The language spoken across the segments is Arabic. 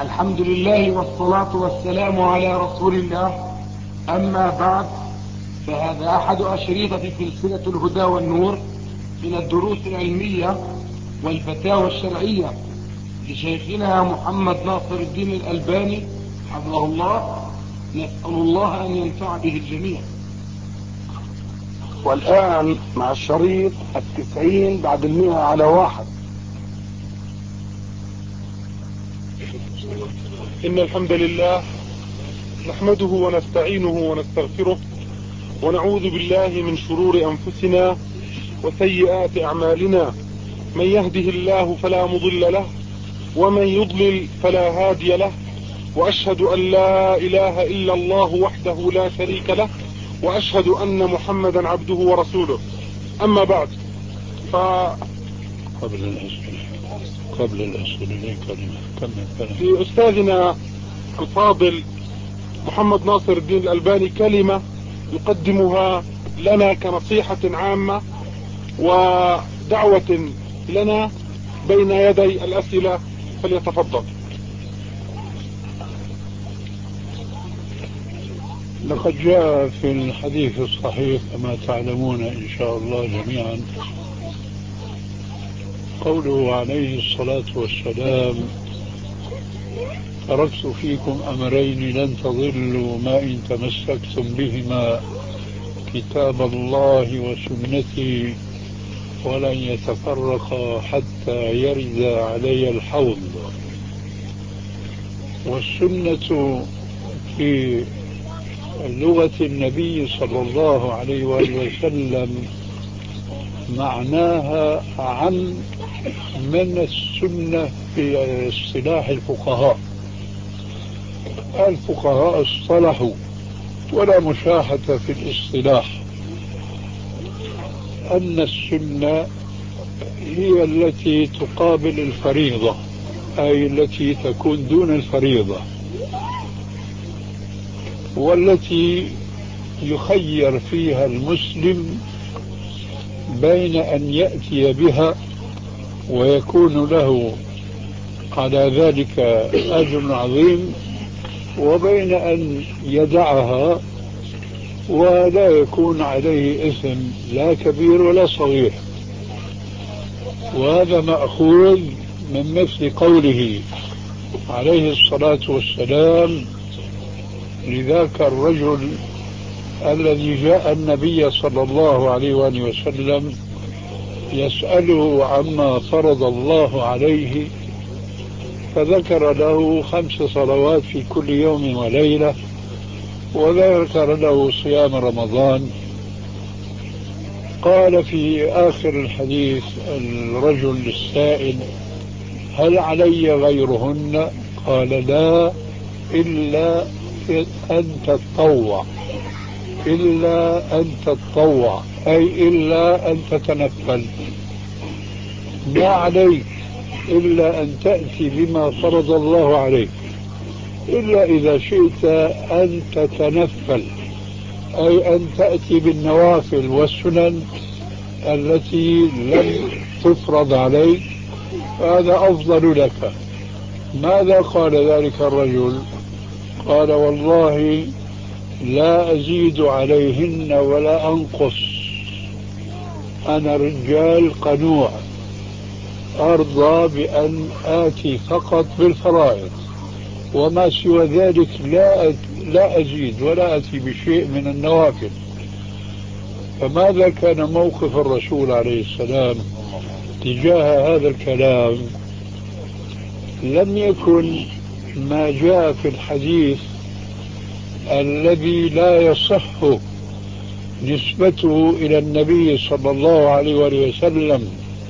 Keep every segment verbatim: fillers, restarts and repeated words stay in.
الحمد لله والصلاة والسلام على رسول الله. أما بعد، فهذا أحد أشريطة سلسلة الهدى والنور من الدروس العلمية والفتاوى الشرعية لشيخنا محمد ناصر الدين الألباني حفظه الله. نسأل الله أن ينفع به الجميع. والآن مع الشريط التسعين بعد المئة على واحد. إن الحمد لله نحمده ونستعينه ونستغفره ونعوذ بالله من شرور أنفسنا وسيئات أعمالنا. من يهده الله فلا مضل له ومن يضلل فلا هادي له، وأشهد أن لا إله إلا الله وحده لا شريك له، وأشهد أن محمدا عبده ورسوله. أما بعد، ف قبل الأسئلة قبل الأسئلة كلمة كمل في أستاذنا الفاضل محمد ناصر الدين الألباني كلمة يقدمها لنا كنصيحة عامة ودعوة لنا بين يدي الأسئلة، فليتفضل. لقد جاء في الحديث الصحيح كما تعلمون إن شاء الله جميعا قوله عليه الصلاة والسلام: تركت فيكم أمرين لن تضلوا ما إن تمسكتم بهما، كتاب الله وسنتي، ولن يتفرقا حتى يرد علي الحوض. والسنة في لغة النبي صلى الله عليه وآله وسلم معناها عن من السنة في اصطلاح الفقهاء. الفقهاء اصطلحوا ولا مشاحة في الاصطلاح أن السنة هي التي تقابل الفريضة، أي التي تكون دون الفريضة، والتي يخير فيها المسلم بين أن يأتي بها ويكون له على ذلك أجر عظيم، وبين أن يدعها ولا يكون عليه إثم لا كبير ولا صغير. وهذا مأخوذ من مثل قوله عليه الصلاة والسلام لذاك الرجل الذي جاء النبي صلى الله عليه وآله وسلم يسأله عما فرض الله عليه، فذكر له خمس صلوات في كل يوم وليلة، وذكر له صيام رمضان. قال في آخر الحديث الرجل السائل: هل علي غيرهن؟ قال: لا، إلا أن تتطوع، إلا أن تتطوع أي إلا أن تتنفل. ما عليك إلا أن تأتي بما فرض الله عليك، إلا إذا شئت أن تتنفل، أي أن تأتي بالنوافل والسنن التي لم تفرض عليك، هذا أفضل لك. ماذا قال ذلك الرجل؟ قال: والله لا أزيد عليهن ولا أنقص، أنا رجال قنوع أرضى بأن آتي فقط بالفرائض، وما سوى ذلك لا لا أزيد ولا أتي بشيء من النوافل. فماذا كان موقف الرسول عليه السلام تجاه هذا الكلام؟ لم يكن ما جاء في الحديث الذي لا يصح نسبته إلى النبي صلى الله عليه وسلم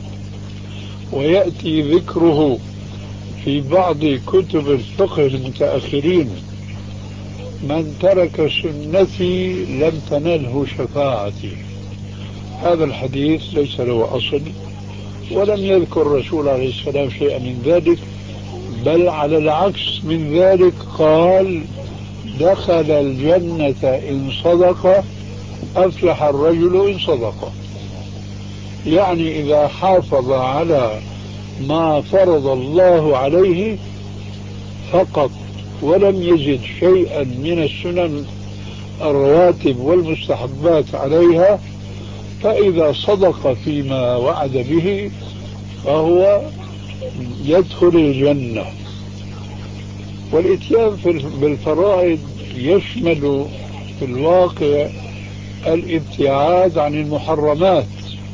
ويأتي ذكره في بعض كتب الفقه المتأخرين: من ترك سنتي لم تنله شفاعتي. هذا الحديث ليس له أصل، ولم يذكر الرسول عليه السلام شيئا من ذلك، بل على العكس من ذلك قال: دخل الجنة إن صدق، أفلح الرجل إن صدق. يعني إذا حافظ على ما فرض الله عليه فقط ولم يجد شيئا من السنن الرواتب والمستحبات عليها، فإذا صدق فيما وعد به فهو يدخل الجنة. والإتيان بالفرائض يشمل في الواقع الابتعاد عن المحرمات،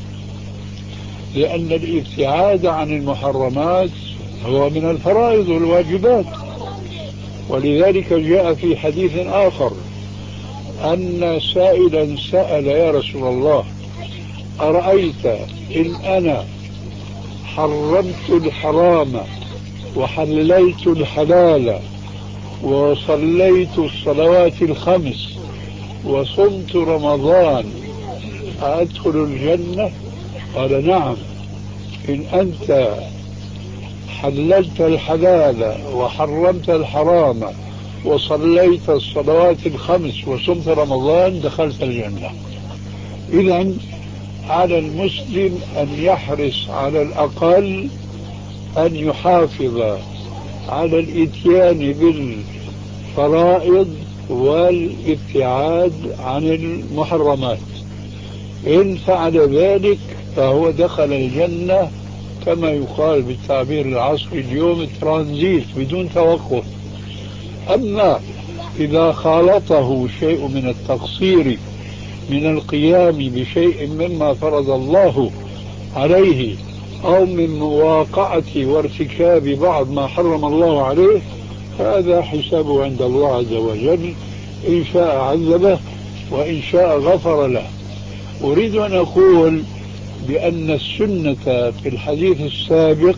لأن الابتعاد عن المحرمات هو من الفرائض والواجبات. ولذلك جاء في حديث آخر أن سائلا سأل يا رسول الله أرأيت إن أنا حرمت الحرام وحللت الحلال وصليت الصلوات الخمس وصمت رمضان أدخل الجنة؟ قال نعم، إن أنت حللت الحلال وحرمت الحرام وصليت الصلوات الخمس وصمت رمضان دخلت الجنة. إذن على المسلم أن يحرص على الأقل أن يحافظ على الإتيان بالفرائض والابتعاد عن المحرمات. إن فعل ذلك فهو دخل الجنة كما يقال بالتعبير العصري اليوم ترانزيت بدون توقف. أما إذا خالطه شيء من التقصير من القيام بشيء مما فرض الله عليه أو من مواقعة وارتكاب بعض ما حرم الله عليه، هذا حسابه عند الله عز وجل، إن شاء عذبه وإن شاء غفر له. أريد أن أقول بأن السنة في الحديث السابق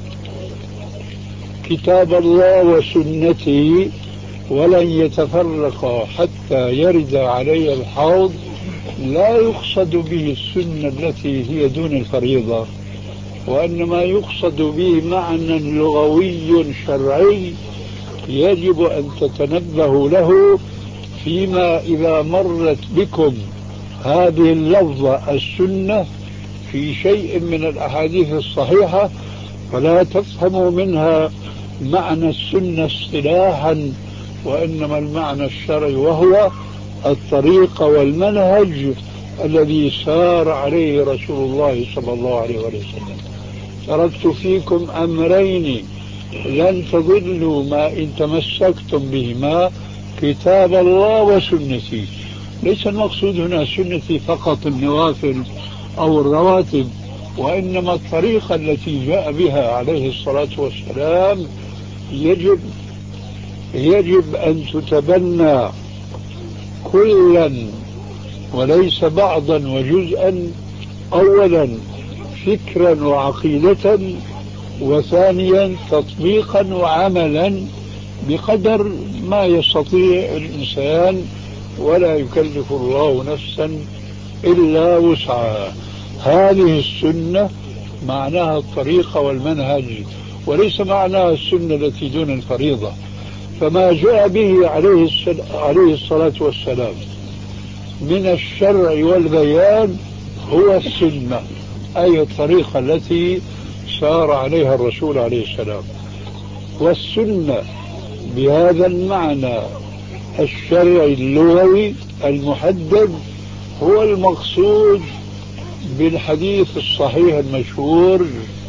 كتاب الله وسنتي ولن يتفرق حتى يرد علي الحوض، لا يقصد به السنة التي هي دون الفريضة، وإنما يقصد به معنى لغوي شرعي يجب أن تتنبهوا له فيما إذا مرت بكم هذه اللفظة السنة في شيء من الأحاديث الصحيحة، فلا تفهموا منها معنى السنة اصطلاحا، وإنما المعنى الشرعي وهو الطريق والمنهج الذي سار عليه رسول الله صلى الله عليه وسلم. تركت فيكم أمرين لن تضلوا ما إن تمسكتم بهما، كتاب الله وسنتي. ليس المقصود هنا سنتي فقط النوافل أو الرواتب، وإنما الطريقة التي جاء بها عليه الصلاة والسلام يجب يجب أن تتبنى كلا وليس بعضا وجزءا، أولا فكرا وعقيدة، وثانيا تطبيقا وعملا بقدر ما يستطيع الإنسان، ولا يكلف الله نفسا إلا وسعها. هذه السنة معناها الطريقة والمنهج، وليس معناها السنة التي دون الفريضة. فما جاء به عليه, عليه الصلاة والسلام من الشرع والبيان هو السنة، أي الطريقة التي سار عليها الرسول عليه السلام. والسنة بهذا المعنى الشرعي اللغوي المحدد هو المقصود بالحديث الصحيح المشهور: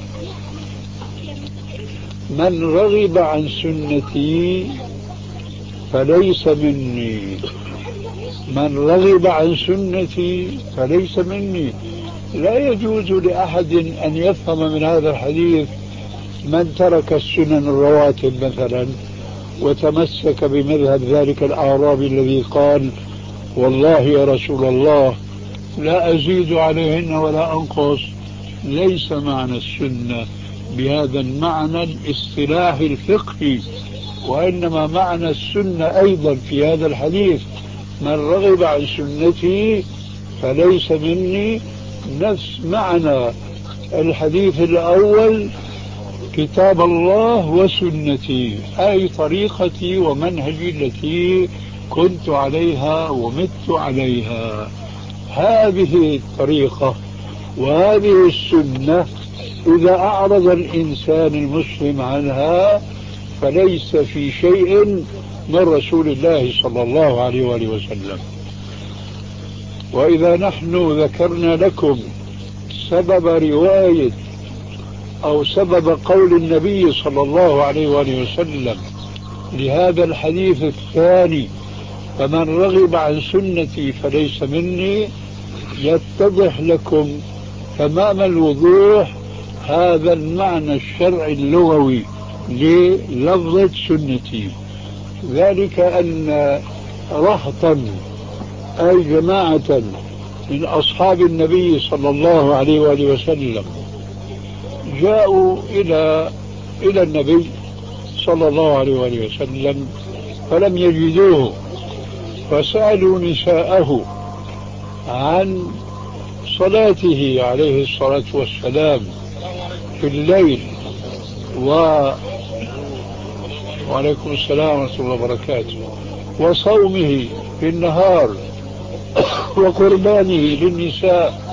من رغب عن سنتي فليس مني، من رغب عن سنتي فليس مني. لا يجوز لأحد أن يفهم من هذا الحديث من ترك السنن الرواتب مثلا وتمسك بمذهب ذلك الأعرابي الذي قال والله يا رسول الله لا أزيد عليهن ولا أنقص. ليس معنى السنة بهذا المعنى الاصطلاحي الفقهي، وإنما معنى السنة أيضا في هذا الحديث من رغب عن سنتي فليس مني، نفس معنى الحديث الأول كتاب الله وسنتي، أي طريقتي ومنهجي التي كنت عليها ومت عليها. هذه الطريقة وهذه السنة إذا أعرض الإنسان المسلم عنها فليس في شيء من رسول الله صلى الله عليه وآله وسلم. وإذا نحن ذكرنا لكم سبب رواية أو سبب قول النبي صلى الله عليه وآله وسلم لهذا الحديث الثاني فمن رغب عن سنتي فليس مني، يتضح لكم تمام الوضوح هذا المعنى الشرعي اللغوي للفظة سنتي، ذلك أن رهطا أي جماعة من أصحاب النبي صلى الله عليه وآله وسلم جاءوا إلى إلى النبي صلى الله عليه وآله وسلم فلم يجدوه، فسألوا نساءه عن صلاته عليه الصلاة والسلام في الليل و... وعليكم السلام ورحمة الله وبركاته، وصومه في النهار وقربانه للنساء،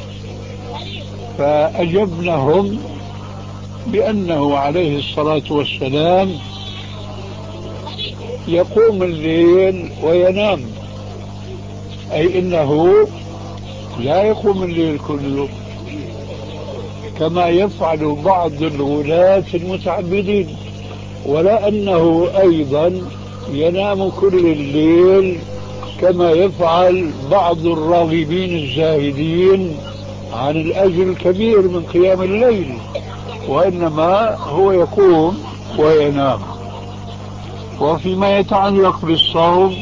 فأجبنهم بأنه عليه الصلاة والسلام يقوم الليل وينام، أي إنه لا يقوم الليل كله كما يفعل بعض الغلاة المتعبدين، ولا أنه أيضا ينام كل الليل كما يفعل بعض الراغبين الزاهدين عن الأجر الكبير من قيام الليل، وإنما هو يقوم وينام. وفيما يتعلق بالصوم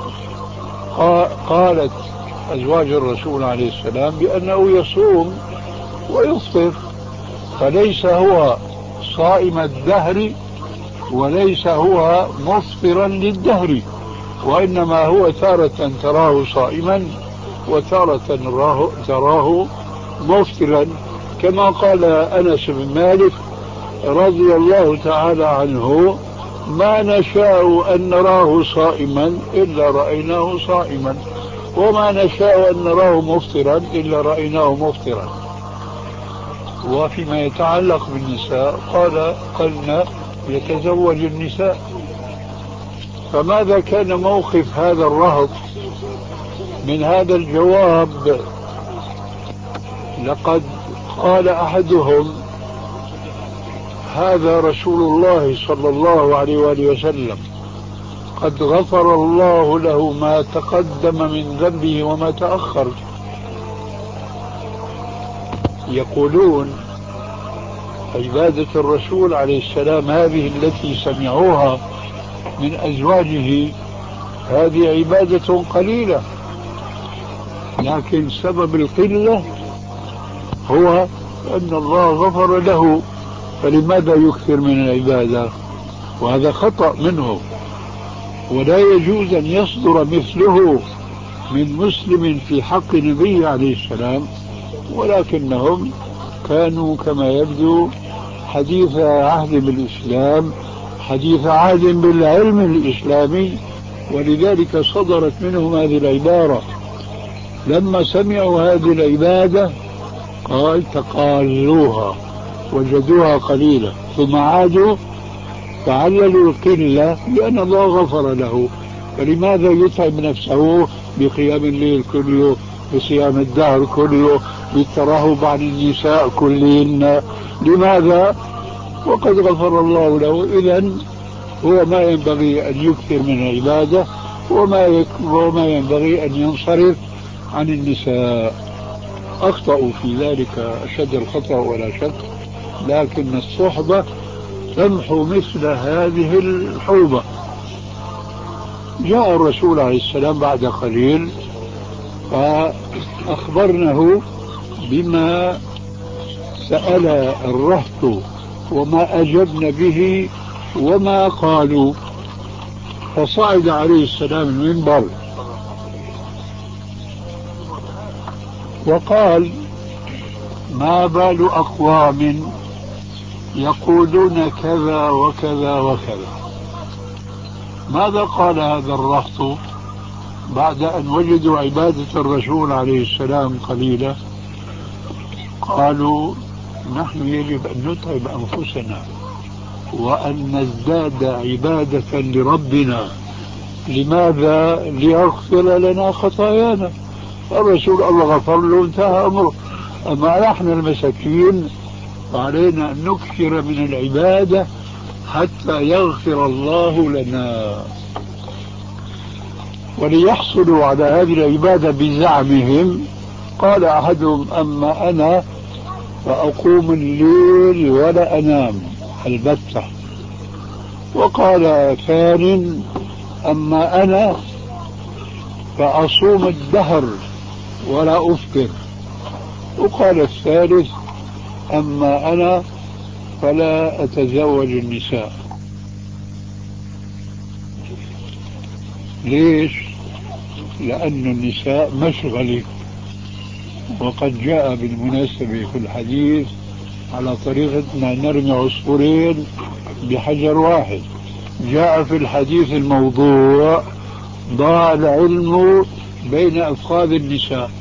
قالت أزواج الرسول عليه السلام بأنه يصوم ويفطر، فليس هو صائم الدهر وليس هو مفطرا للدهر، وإنما هو تارة تراه صائما وتارة تراه مفطرا، كما قال أنس بن مالك رضي الله تعالى عنه: ما نشاء أن نراه صائما إلا رأيناه صائما، وما نشاء أن نراه مفطرا إلا رأيناه مفطرا. وفيما يتعلق بالنساء قال قلنا يتزوج النساء. فماذا كان موقف هذا الرهط من هذا الجواب؟ لقد قال أحدهم: هذا رسول الله صلى الله عليه وآله وسلم قد غفر الله له ما تقدم من ذنبه وما تأخر. يقولون عبادة الرسول عليه السلام هذه التي سمعوها من أزواجه هذه عبادة قليلة، لكن سبب القلة هو أن الله غفر له، فلماذا يكثر من العبادة؟ وهذا خطأ منه، ولا يجوز أن يصدر مثله من مسلم في حق النبي عليه السلام، ولكنهم كانوا كما يبدو حديث عهد بالإسلام، حديث عهد بالعلم الإسلامي، ولذلك صدرت منهم هذه العبارة. لما سمعوا هذه العبادة قال تقالوها وجدوها قليلة، ثم عادوا فعللوا القلة بأن الله غفر له، فلماذا يتعب نفسه بقيام الليل كله، بصيام الدهر كله، بالترهب عن النساء كلهن؟ لماذا؟ وقد غفر الله له. إذن هو ما ينبغي أن يكثر من العبادة، وما, وما ينبغي أن ينصرف عن النساء. أخطأوا في ذلك أشد الخطأ ولا شك، لكن الصحبة تمحو مثل هذه الحوبة. جاء الرسول عليه السلام بعد قليل فأخبرنه بما سأل الرهط وما أجبن به وما قالوا، فصعد عليه السلام المنبر وقال: ما بال أقوام يقولون كذا وكذا وكذا. ماذا قال هذا الرهط بعد أن وجدوا عبادة الرسول عليه السلام قليلة؟ قالوا: نحن يجب أن نتعب أنفسنا وأن نزداد عبادة لربنا. لماذا؟ ليغفر لنا خطايانا. الرسول الله غفر له انتهى أمره. أما نحن المساكين فعلينا أن نكثر من العبادة حتى يغفر الله لنا. وليحصلوا على هذه العبادة بزعمهم قال أحدهم: أما أنا فأقوم الليل ولا أنام البتة. وقال ثانٍ: أما أنا فأصوم الدهر ولا أفطر. وقال الثالث: أما أنا فلا أتزوج النساء. ليش؟ لأن النساء مشغلة. وقد جاء بالمناسبة في الحديث على طريقتنا نرمي عصفورين بحجر واحد. جاء في الحديث الموضوع: ضاع العلم بين أفخاذ النساء.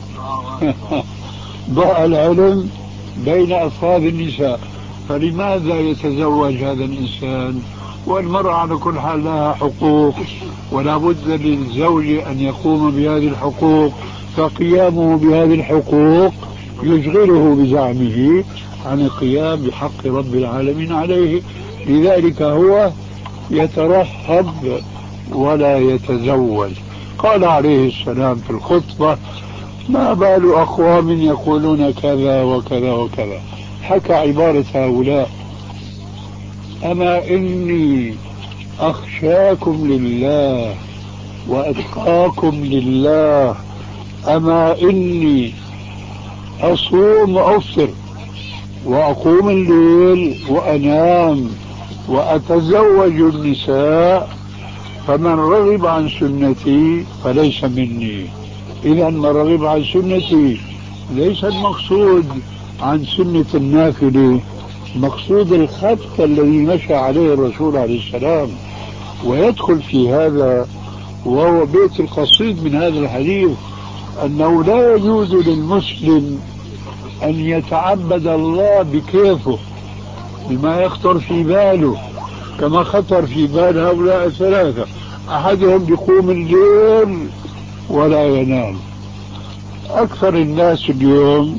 ضاع العلم بين أفخاذ النساء. فلماذا يتزوج هذا الإنسان والمرأة على كل حال لها حقوق ولا بد للزوج أن يقوم بهذه الحقوق؟ فقيامه بهذه الحقوق يشغله بزعمه عن القيام بحق رب العالمين عليه. لذلك هو يترهب ولا يتزوج. قال عليه السلام في الخطبة: ما بال أقوام يقولون كذا وكذا وكذا. حكى عبارة هؤلاء: أما إني أخشاكم لله وأتقاكم لله، أما إني أصوم وأفطر وأقوم الليل وأنام وأتزوج النساء، فمن رغب عن سنتي فليس مني. إذا من رغب عن سنتي ليس المقصود عن سنة النافلة، مقصود الخط الذي مشى عليه الرسول عليه السلام. ويدخل في هذا وهو بيت القصيد من هذا الحديث أنه لا يجوز للمسلم أن يتعبد الله بكيفه بما يخطر في باله، كما خطر في بال هؤلاء الثلاثة. أحدهم يقوم الليل ولا ينام. أكثر الناس اليوم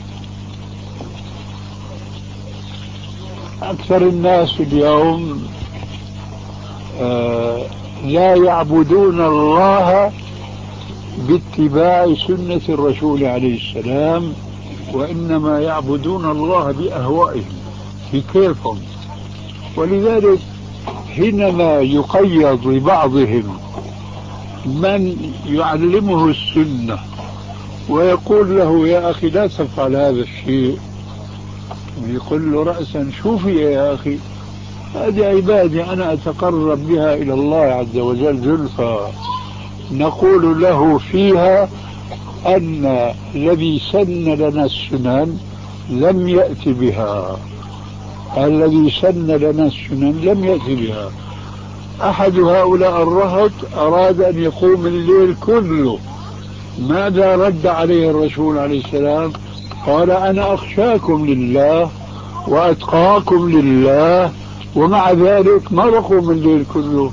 أكثر الناس اليوم آه لا يعبدون الله باتباع سنة الرسول عليه السلام، وإنما يعبدون الله بأهوائهم بكيفهم. ولذلك حينما يقيض لبعضهم من يعلمه السنة ويقول له: يا أخي لا تفعل هذا الشيء، ويقول له رأسا: شوفي يا أخي هذه عبادة أنا أتقرب بها إلى الله عز وجل زلفى، نقول له فيها أن الذي سن لنا السنن لم يأتي بها. الذي سن لنا السنن لم يأتي بها. أحد هؤلاء الرهط أراد أن يقوم الليل كله. ماذا رد عليه الرسول عليه السلام؟ قال: أنا أخشاكم لله وأتقاكم لله، ومع ذلك ما بقوم الليل كله،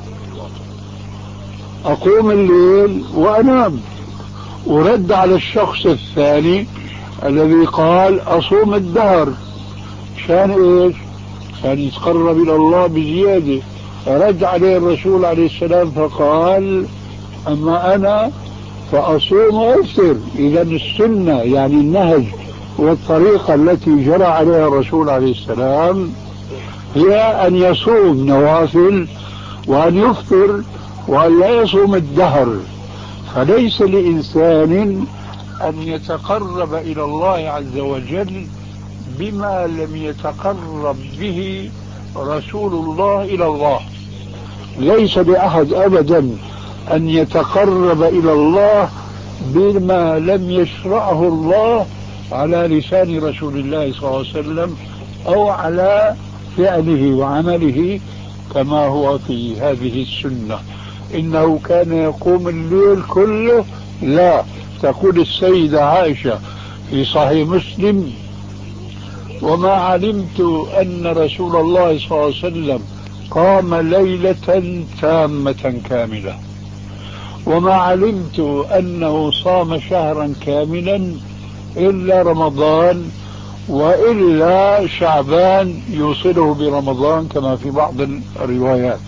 أقوم الليل وأنام. ورد على الشخص الثاني الذي قال: أصوم الدهر. شان إيش؟ كان يتقرب إلى الله بزيادة. رد عليه الرسول عليه السلام فقال: أما أنا فأصوم وأفطر. إذا السنة يعني النهج والطريقة التي جرى عليها الرسول عليه السلام هي أن يصوم نوافل وأن يفطر وأن لا يصوم الدهر. فليس لإنسان أن يتقرب إلى الله عز وجل بما لم يتقرب به رسول الله إلى الله. ليس لأحد أبدا أن يتقرب إلى الله بما لم يشرعه الله على لسان رسول الله صلى الله عليه وسلم أو على فعله وعمله كما هو في هذه السنة. إنه كان يقوم الليل كله؟ لا. تقول السيدة عائشة في صحيح مسلم: وما علمت أن رسول الله صلى الله عليه وسلم قام ليلة تامة كاملة، وما علمت أنه صام شهرا كاملا إلا رمضان، وإلا شعبان يوصله برمضان كما في بعض الروايات.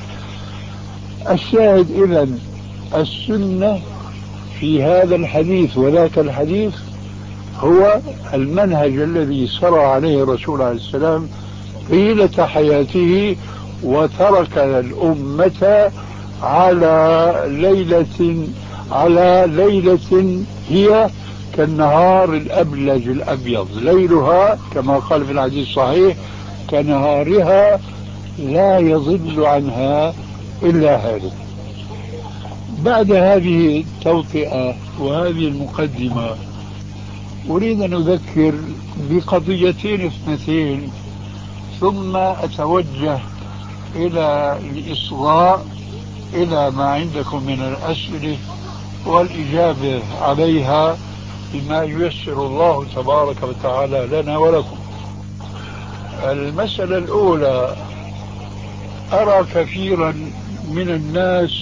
الشاهد إذن السنة في هذا الحديث وذاك الحديث هو المنهج الذي سرى عليه الرسول عليه السلام طيلة حياته، وترك الأمة على ليلة على ليلة هي كالنهار الأبلج الأبيض، ليلها كما قال في الحديث الصحيح كنهارها لا يضل عنها إلا هذا. بعد هذه التوطئة وهذه المقدمة أريد أن أذكر بقضيتين اثنتين، ثم أتوجه إلى الإصغاء إلى ما عندكم من الأسئلة والإجابة عليها بما ييسر الله تبارك وتعالى لنا ولكم. المسألة الأولى، أرى كثيرا من الناس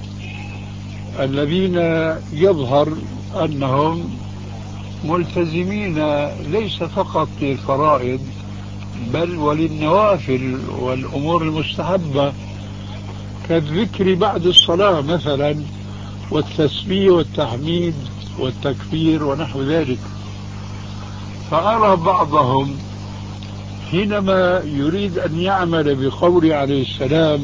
الذين يظهر أنهم ملتزمين ليس فقط للفرائض بل وللنوافل والأمور المستحبة كالذكر بعد الصلاة مثلا، والتسبيح والتحميد والتكبير ونحو ذلك. فأرى بعضهم حينما يريد أن يعمل بقول عليه السلام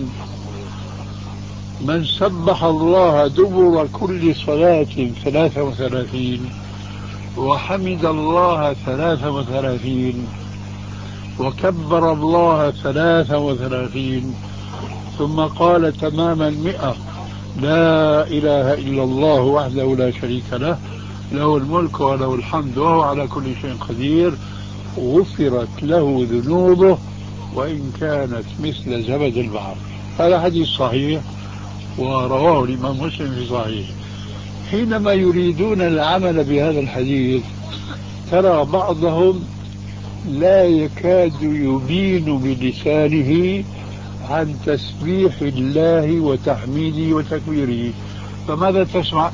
من سبح الله دبر كل صلاة ثلاثة وثلاثين وحمد الله ثلاثة وثلاثين وكبر الله ثلاثة وثلاثين ثم قال تمام المئة لا إله إلا الله وحده لا شريك له له الملك وله الحمد وهو على كل شيء قدير، غفرت له ذنوبه وإن كانت مثل زبد البحر. هذا حديث صحيح ورواه الإمام مسلم في صحيح. حينما يريدون العمل بهذا الحديث ترى بعضهم لا يكاد يبين بلسانه عن تسبيح الله وتحميده وتكبيره. فماذا تسمع؟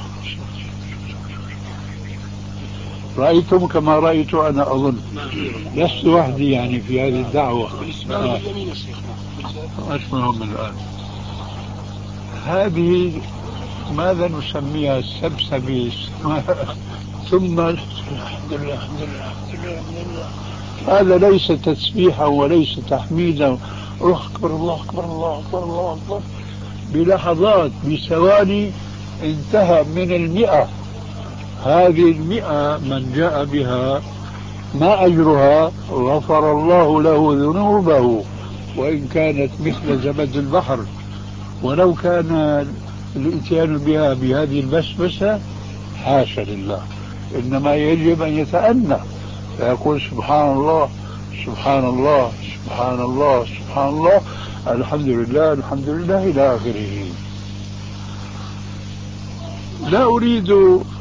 رأيتم كما رأيت أنا أظن، لست وحدي يعني في هذه الدعوة. آه. أسمعهم الآن. هذه ماذا نسميها؟ السبسبة. ثم الحمد لله الحمد لله الحمد لله. هذا ليس تسبيحا وليس تحميدا. أكبر الله أكبر الله أكبر الله أكبر. بلحظات بثواني انتهى من المئة. هذه المئة من جاء بها ما أجرها؟ غفر الله له ذنوبه وإن كانت مثل زبد البحر. ولو كان الاتيان بها بهذه البسبسة حاشا لله، إنما يجب أن يتأنى فيقول سبحان الله سبحان الله سبحان الله سبحان الله الحمد لله الحمد لله إلى آخره. لا أريد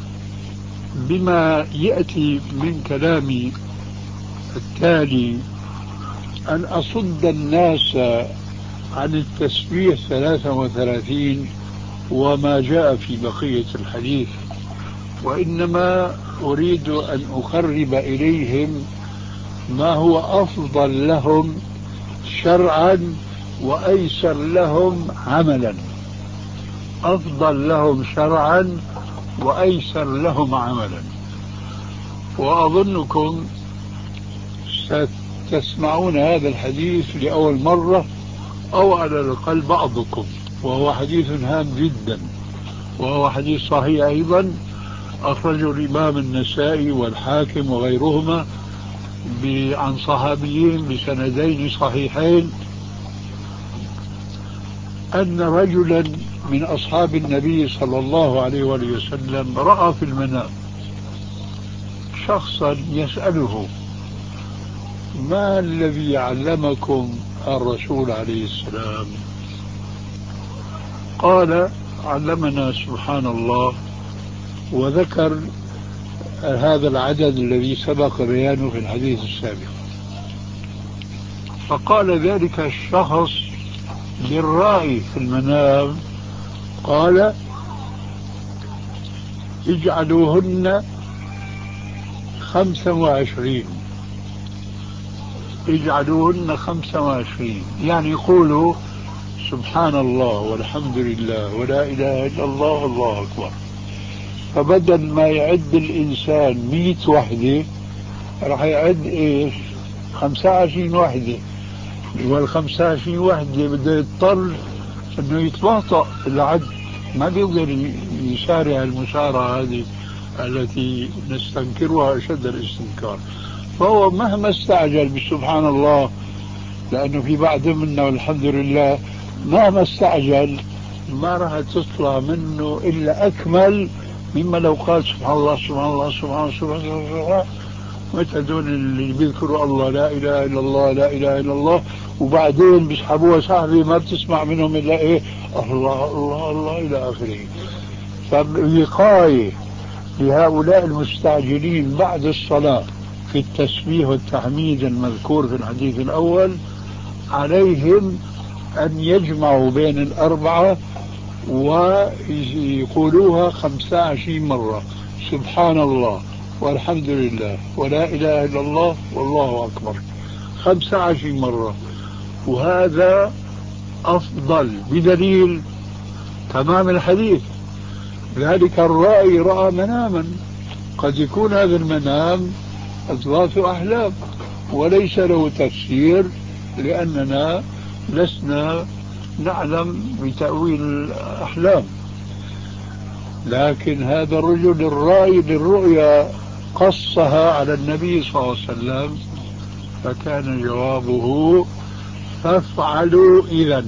بما يأتي من كلامي التالي أن أصد الناس عن التسبيح ثلاثة وثلاثين وما جاء في بقية الحديث، وإنما أريد أن أقرب إليهم ما هو أفضل لهم شرعا وأيسر لهم عملا. أفضل لهم شرعا وأيسر لهم عملا. وأظنكم ستسمعون هذا الحديث لأول مرة أو على الأقل بعضكم، وهو حديث هام جدا، وهو حديث صحيح أيضا أخرجه الإمام النسائي والحاكم وغيرهما عن صحابيين بسندين صحيحين أن رجلا من أصحاب النبي صلى الله عليه وآله وسلم رأى في المنام شخصا يسأله ما الذي علمكم الرسول عليه السلام؟ قال علمنا سبحان الله، وذكر هذا العدد الذي سبق بيانه في الحديث السابق. فقال ذلك الشخص للرائي في المنام، قال اجعلوهن خمسة وعشرين، اجعلوهن خمسة وعشرين، يعني يقولوا سبحان الله والحمد لله ولا إله إلا الله والله أكبر. فبدل ما يعد الإنسان مئة وحدة راح يعد إيش؟ خمسة وعشرين وحدة، والخمسة وعشرين وحدة بده يضطر إنه يتباطأ العد، ما بيقدر يسارع المسارعة هذه التي نستنكرها أشد الاستنكار. فهو مهما استعجل بسبحان الله، لأنه في بعض منا والحمد لله مهما استعجل ما راح تطلع منه إلا أكمل مما لو قال سبحان الله سبحان الله سبحان الله سبحان الله. مثل دول اللي بيذكروا الله لا إله إلا الله لا إله إلا الله، وبعدين بيسحبوها سحبة ما بتسمع منهم إلا إيه الله الله الله إلى آخره. فالوقاية لهؤلاء المستعجلين بعد الصلاة في التسبيح والتحميد المذكور في الحديث الأول عليهم أن يجمعوا بين الأربعة ويقولوها خمسة وعشرين مرة، سبحان الله والحمد لله ولا إله إلا الله والله أكبر، خمسة وعشرين مرة. وهذا أفضل بدليل تمام الحديث. ذلك الرائي رأى مناما، قد يكون هذا المنام أضغاث أحلام وليس له تفسير، لأننا لسنا نعلم بتأويل الأحلام. لكن هذا الرجل الرائي للرؤيا قصها على النبي صلى الله عليه وسلم، فكان جوابه فافعلوا إذن،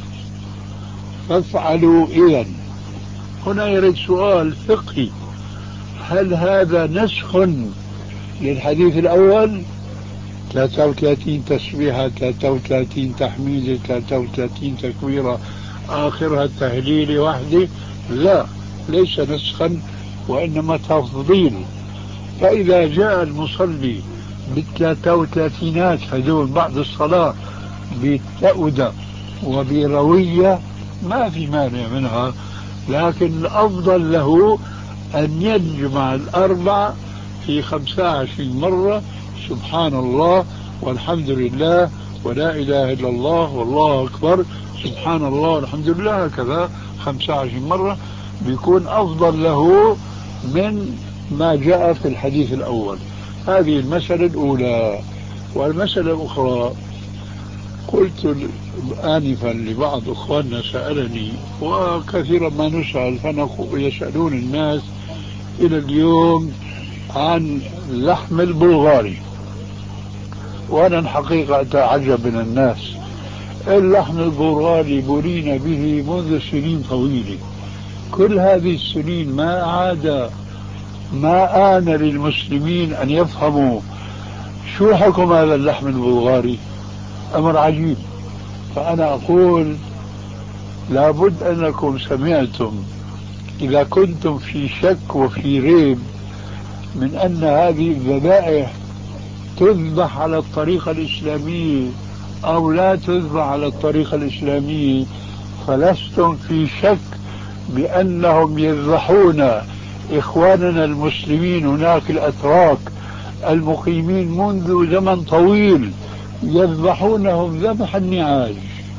فافعلوا إذن. هنا يرد سؤال فقهي، هل هذا نسخ للحديث الأول؟ ثلاثة وثلاثين تسبيحة، ثلاثة وثلاثين تحميدة، ثلاثة وثلاثين تكبيرة، آخرها التهليل وحده؟ لا، ليس نسخا وإنما تفضيل. فإذا جاء المصلي بالثلاثة وثلاثينات هدول بعد الصلاة بتأودة وبروية ما في مانع منها، لكن الأفضل له أن يجمع الأربع في خمسة وعشرين مرة، سبحان الله والحمد لله ولا إله إلا الله والله أكبر، سبحان الله والحمد لله، هكذا خمسة وعشرين مرة، بيكون أفضل له من ما جاء في الحديث الأول. هذه المسألة الأولى. والمسألة الأخرى، قلت آنفا لبعض أخواننا سألني، وكثيرا ما نسأل فيسألون الناس إلى اليوم عن لحم البلغاري، وأنا الحقيقة أتعجب من الناس. اللحم البلغاري بلينا به منذ سنين طويلة، كل هذه السنين ما عاد ما آن للمسلمين أن يفهموا شو حكم هذا اللحم البلغاري. أمر عجيب. فأنا أقول لابد أنكم سمعتم، إذا كنتم في شك وفي ريب من أن هذه الذبائح تذبح على الطريقة الإسلامية أو لا تذبح على الطريقة الإسلامية، فلستم في شك بأنهم يذبحون إخواننا المسلمين هناك الأتراك المقيمين منذ زمن طويل، يذبحونهم ذبح النعاج.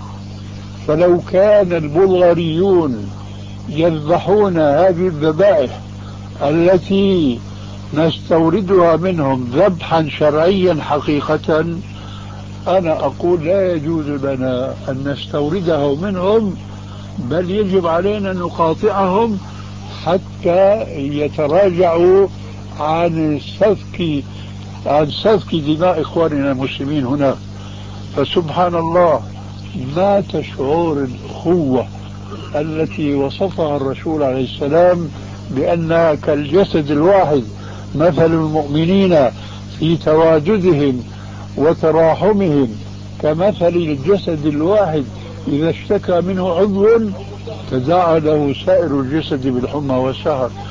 فلو كان البلغاريون يذبحون هذه الذبائح التي نستوردها منهم ذبحا شرعيا حقيقة، أنا أقول لا يجوز لنا أن نستورده منهم، بل يجب علينا أن نقاطعهم حتى يتراجعوا عن سفك عن سفك دماء إخواننا المسلمين هناك. فسبحان الله، مات شعور الأخوة التي وصفها الرسول عليه السلام بأنها كالجسد الواحد، مثل المؤمنين في تواددهم وتراحمهم كمثل الجسد الواحد إذا اشتكى منه عضو تداعى له سائر الجسد بالحمى والسهر.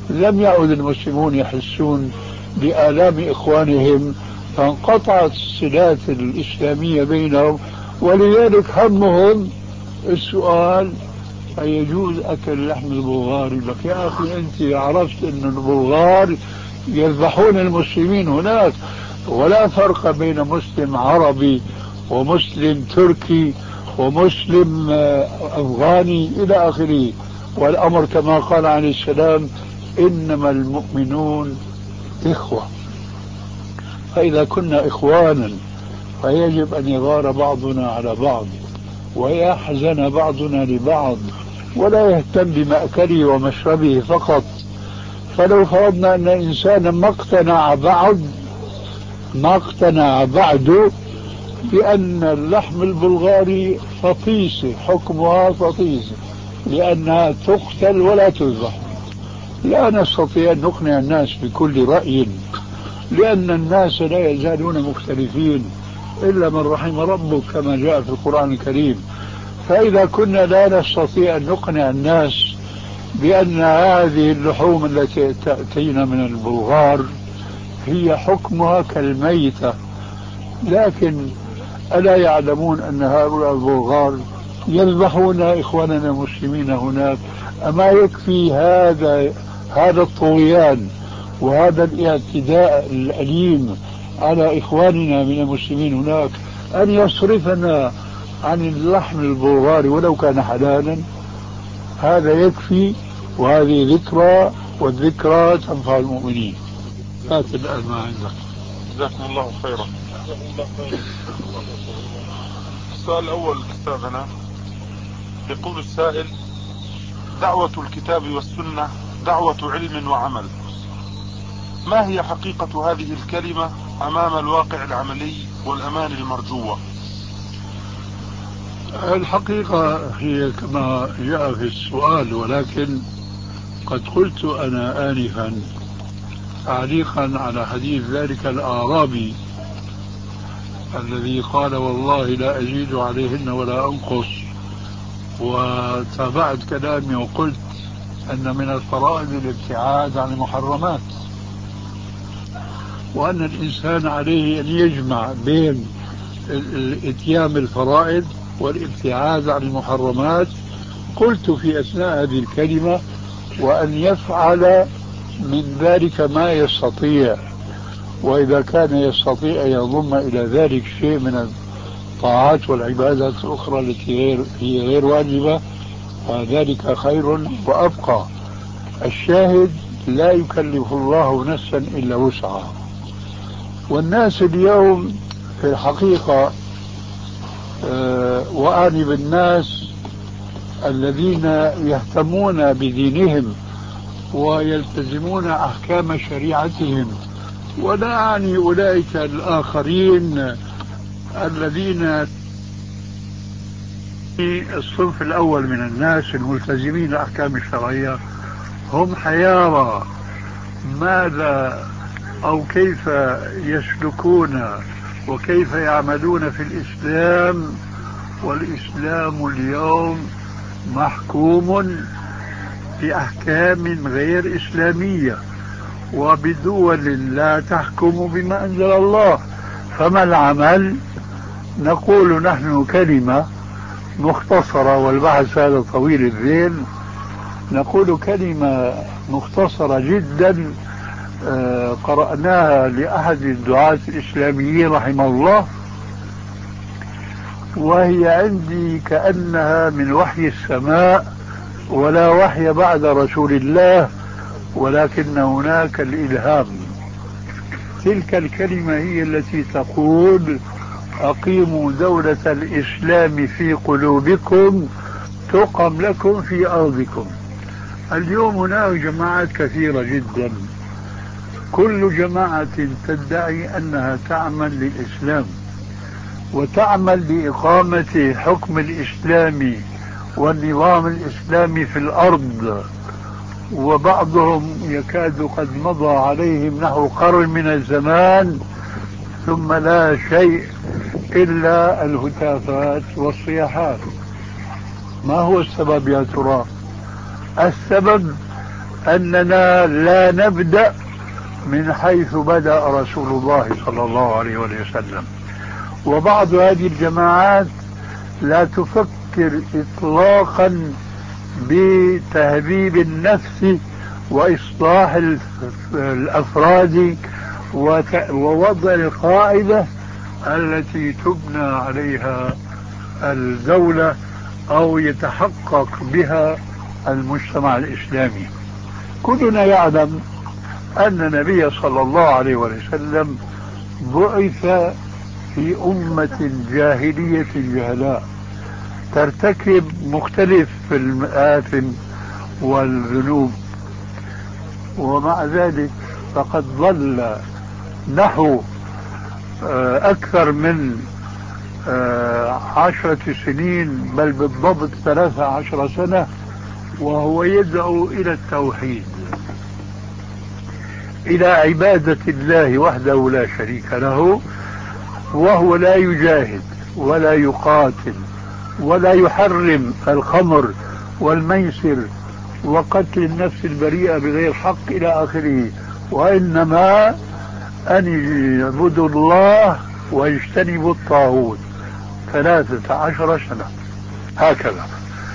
لم يعد المسلمون يحسون بآلام إخوانهم، فانقطعت الصلات الإسلامية بينهم، ولذلك همهم السؤال: أيجوز أكل لحم البلغار؟ لك يا أخي أنت عرفت أن البلغار يذبحون المسلمين هناك، ولا فرق بين مسلم عربي ومسلم تركي ومسلم أفغاني إلى آخره. والأمر كما قال عليه السلام: إنما المؤمنون إخوة. فإذا كنا إخوانا فيجب أن يغار بعضنا على بعض ويحزن بعضنا لبعض، ولا يهتم بمأكله ومشربه فقط. فلو فرضنا أن إنسانا ما اقتنع بعد ما اقتنع بعد بأن اللحم البلغاري فطيسة، حكمها فطيسة لأنها تقتل ولا تذبح، لا نستطيع أن نقنع الناس بكل رأي، لأن الناس لا يزالون مختلفين إلا من رحم ربك كما جاء في القرآن الكريم. فإذا كنا لا نستطيع أن نقنع الناس بأن هذه اللحوم التي تأتينا من البلغار هي حكمها كالميتة، لكن ألا يعلمون أن هؤلاء البلغار يذبحون إخواننا المسلمين هناك؟ أما يكفي هذا هذا الطغيان وهذا الاعتداء الأليم على إخواننا من المسلمين هناك أن يصرفنا عن اللحم البلغاري ولو كان حلالا؟ هذا يكفي، وهذه ذكرى، والذكرى تنفع المؤمنين. هات الآن ما عندك. جزاكم الله خيرا. السؤال الأول أستاذنا، يقول السائل: دعوة الكتاب والسنة دعوة علم وعمل، ما هي حقيقة هذه الكلمة أمام الواقع العملي والأمان المرجوة؟ الحقيقة هي كما جاء في السؤال، ولكن قد قلت أنا آنفا تعليقا على حديث ذلك الأعرابي الذي قال: والله لا أزيد عليهن ولا أنقص. وتابعت كلامي وقلت أن من الفرائض الابتعاد عن المحرمات، وأن الإنسان عليه أن يجمع بين الاتيان بالفرائض والابتعاد عن المحرمات. قلت في أثناء هذه الكلمة: وأن يفعل من ذلك ما يستطيع، وإذا كان يستطيع أن يضم إلى ذلك شيء من الطاعات والعبادات الأخرى التي غير هي غير واجبة فذلك خير وأبقى. الشاهد: لا يكلف الله نفسا إلا وسعها. والناس اليوم في الحقيقة أه وأعني بالناس الذين يهتمون بدينهم ويلتزمون أحكام شريعتهم، ولا أعني أولئك الآخرين الذين في الصنف الأول من الناس الملتزمين الأحكام الشرعية، هم حيارى ماذا أو كيف يسلكون وكيف يعملون في الإسلام. والإسلام اليوم محكوم بأحكام غير إسلامية وبدول لا تحكم بما أنزل الله. فما العمل؟ نقول نحن كلمة مختصرة، والبحث هذا طويل الذيل، نقول كلمة مختصرة جدا قرأناها لأحد الدعاة الإسلاميين رحمه الله، وهي عندي كأنها من وحي السماء، ولا وحي بعد رسول الله، ولكن هناك الإلهام. تلك الكلمة هي التي تقول: أقيموا دولة الإسلام في قلوبكم تقم لكم في أرضكم. اليوم هناك جماعات كثيرة جدا، كل جماعة تدعي أنها تعمل للإسلام وتعمل لإقامة حكم الإسلام والنظام الإسلامي في الأرض، وبعضهم يكاد قد مضى عليهم نحو قرن من الزمان ثم لا شيء إلا الهتافات والصياحات. ما هو السبب يا ترى؟ السبب أننا لا نبدأ من حيث بدأ رسول الله صلى الله عليه وسلم. وبعض هذه الجماعات لا تفكر إطلاقا بتهذيب النفس وإصلاح الأفراد ووضع القاعدة التي تبنى عليها الدولة أو يتحقق بها المجتمع الإسلامي. كلنا يعلم أن النبي صلى الله عليه وسلم بعث في أمة جاهلية جهلاء ترتكب مختلف المآثم والذنوب، ومع ذلك فقد ظل نحو أكثر من عشرة سنين، بل بالضبط ثلاثة عشر سنة، وهو يدعو إلى التوحيد، إلى عبادة الله وحده لا شريك له، وهو لا يجاهد ولا يقاتل ولا يحرم الخمر والميسر وقتل النفس البريئة بغير حق إلى آخره، وإنما أن يعبدوا الله ويجتنبوا الطاغوت. ثلاثة عشر سنة هكذا.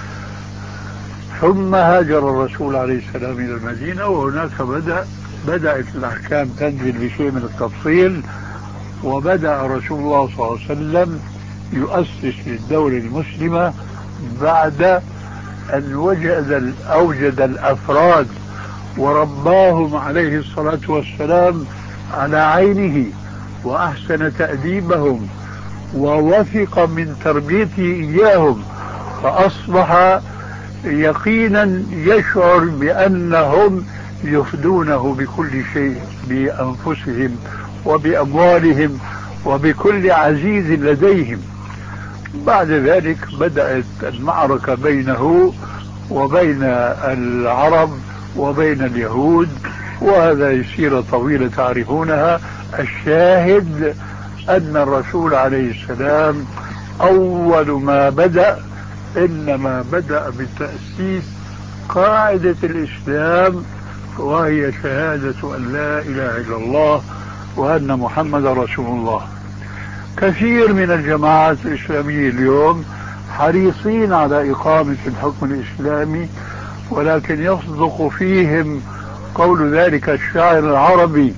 ثم هاجر الرسول عليه السلام إلى المدينة، وهناك بدأ بدأت الأحكام تنزل بشيء من التفصيل، وبدأ رسول الله صلى الله عليه وسلم يؤسس للدولة المسلمة بعد أن وجد أوجد الأفراد ورباهم عليه الصلاة والسلام على عينه، وأحسن تأديبهم ووثق من تربيته إياهم، فأصبح يقينا يشعر بأنهم يفدونه بكل شيء، بأنفسهم وبأموالهم وبكل عزيز لديهم. بعد ذلك بدأت المعركة بينه وبين العرب وبين اليهود، وهذا سيرة طويلة تعرفونها. الشاهد أن الرسول عليه السلام أول ما بدأ إنما بدأ بتأسيس قاعدة الإسلام، وهي شهادة أن لا إله إلا الله وأن محمد رسول الله. كثير من الجماعات الإسلامية اليوم حريصين على إقامة الحكم الإسلامي، ولكن يصدق فيهم قول ذلك الشاعر العربي: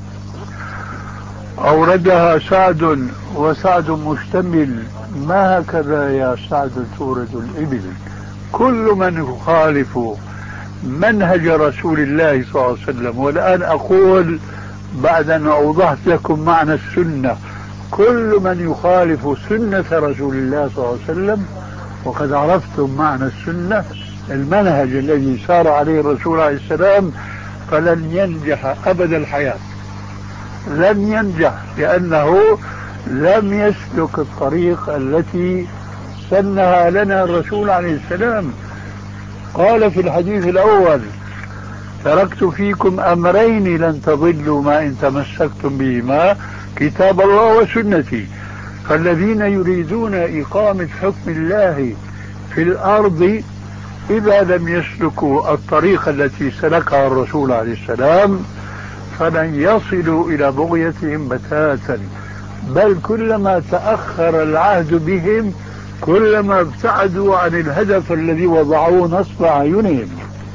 أوردها سعد وسعد مشتمل، ما هكذا يا سعد تورد الإبل. كل من يخالف منهج رسول الله صلى الله عليه وسلم، والآن أقول بعد أن أوضحت لكم معنى السنة، كل من يخالف سنة رسول الله صلى الله عليه وسلم، وقد عرفتم معنى السنة، المنهج الذي سار عليه الرسول عليه السلام، فلن ينجح أبد الحياة، لن ينجح، لأنه لم يسلك الطريق التي سنها لنا الرسول عليه السلام. قال في الحديث الأول: تركت فيكم أمرين لن تضلوا ما إن تمسكتم بهما، كتاب الله وسنتي. فالذين يريدون إقامة حكم الله في الأرض إذا لم يسلكوا الطريقة التي سلكها الرسول عليه السلام فلن يصلوا إلى بغيتهم بتاتا، بل كلما تأخر العهد بهم كلما ابتعدوا عن الهدف الذي وضعوه نصب أعينهم.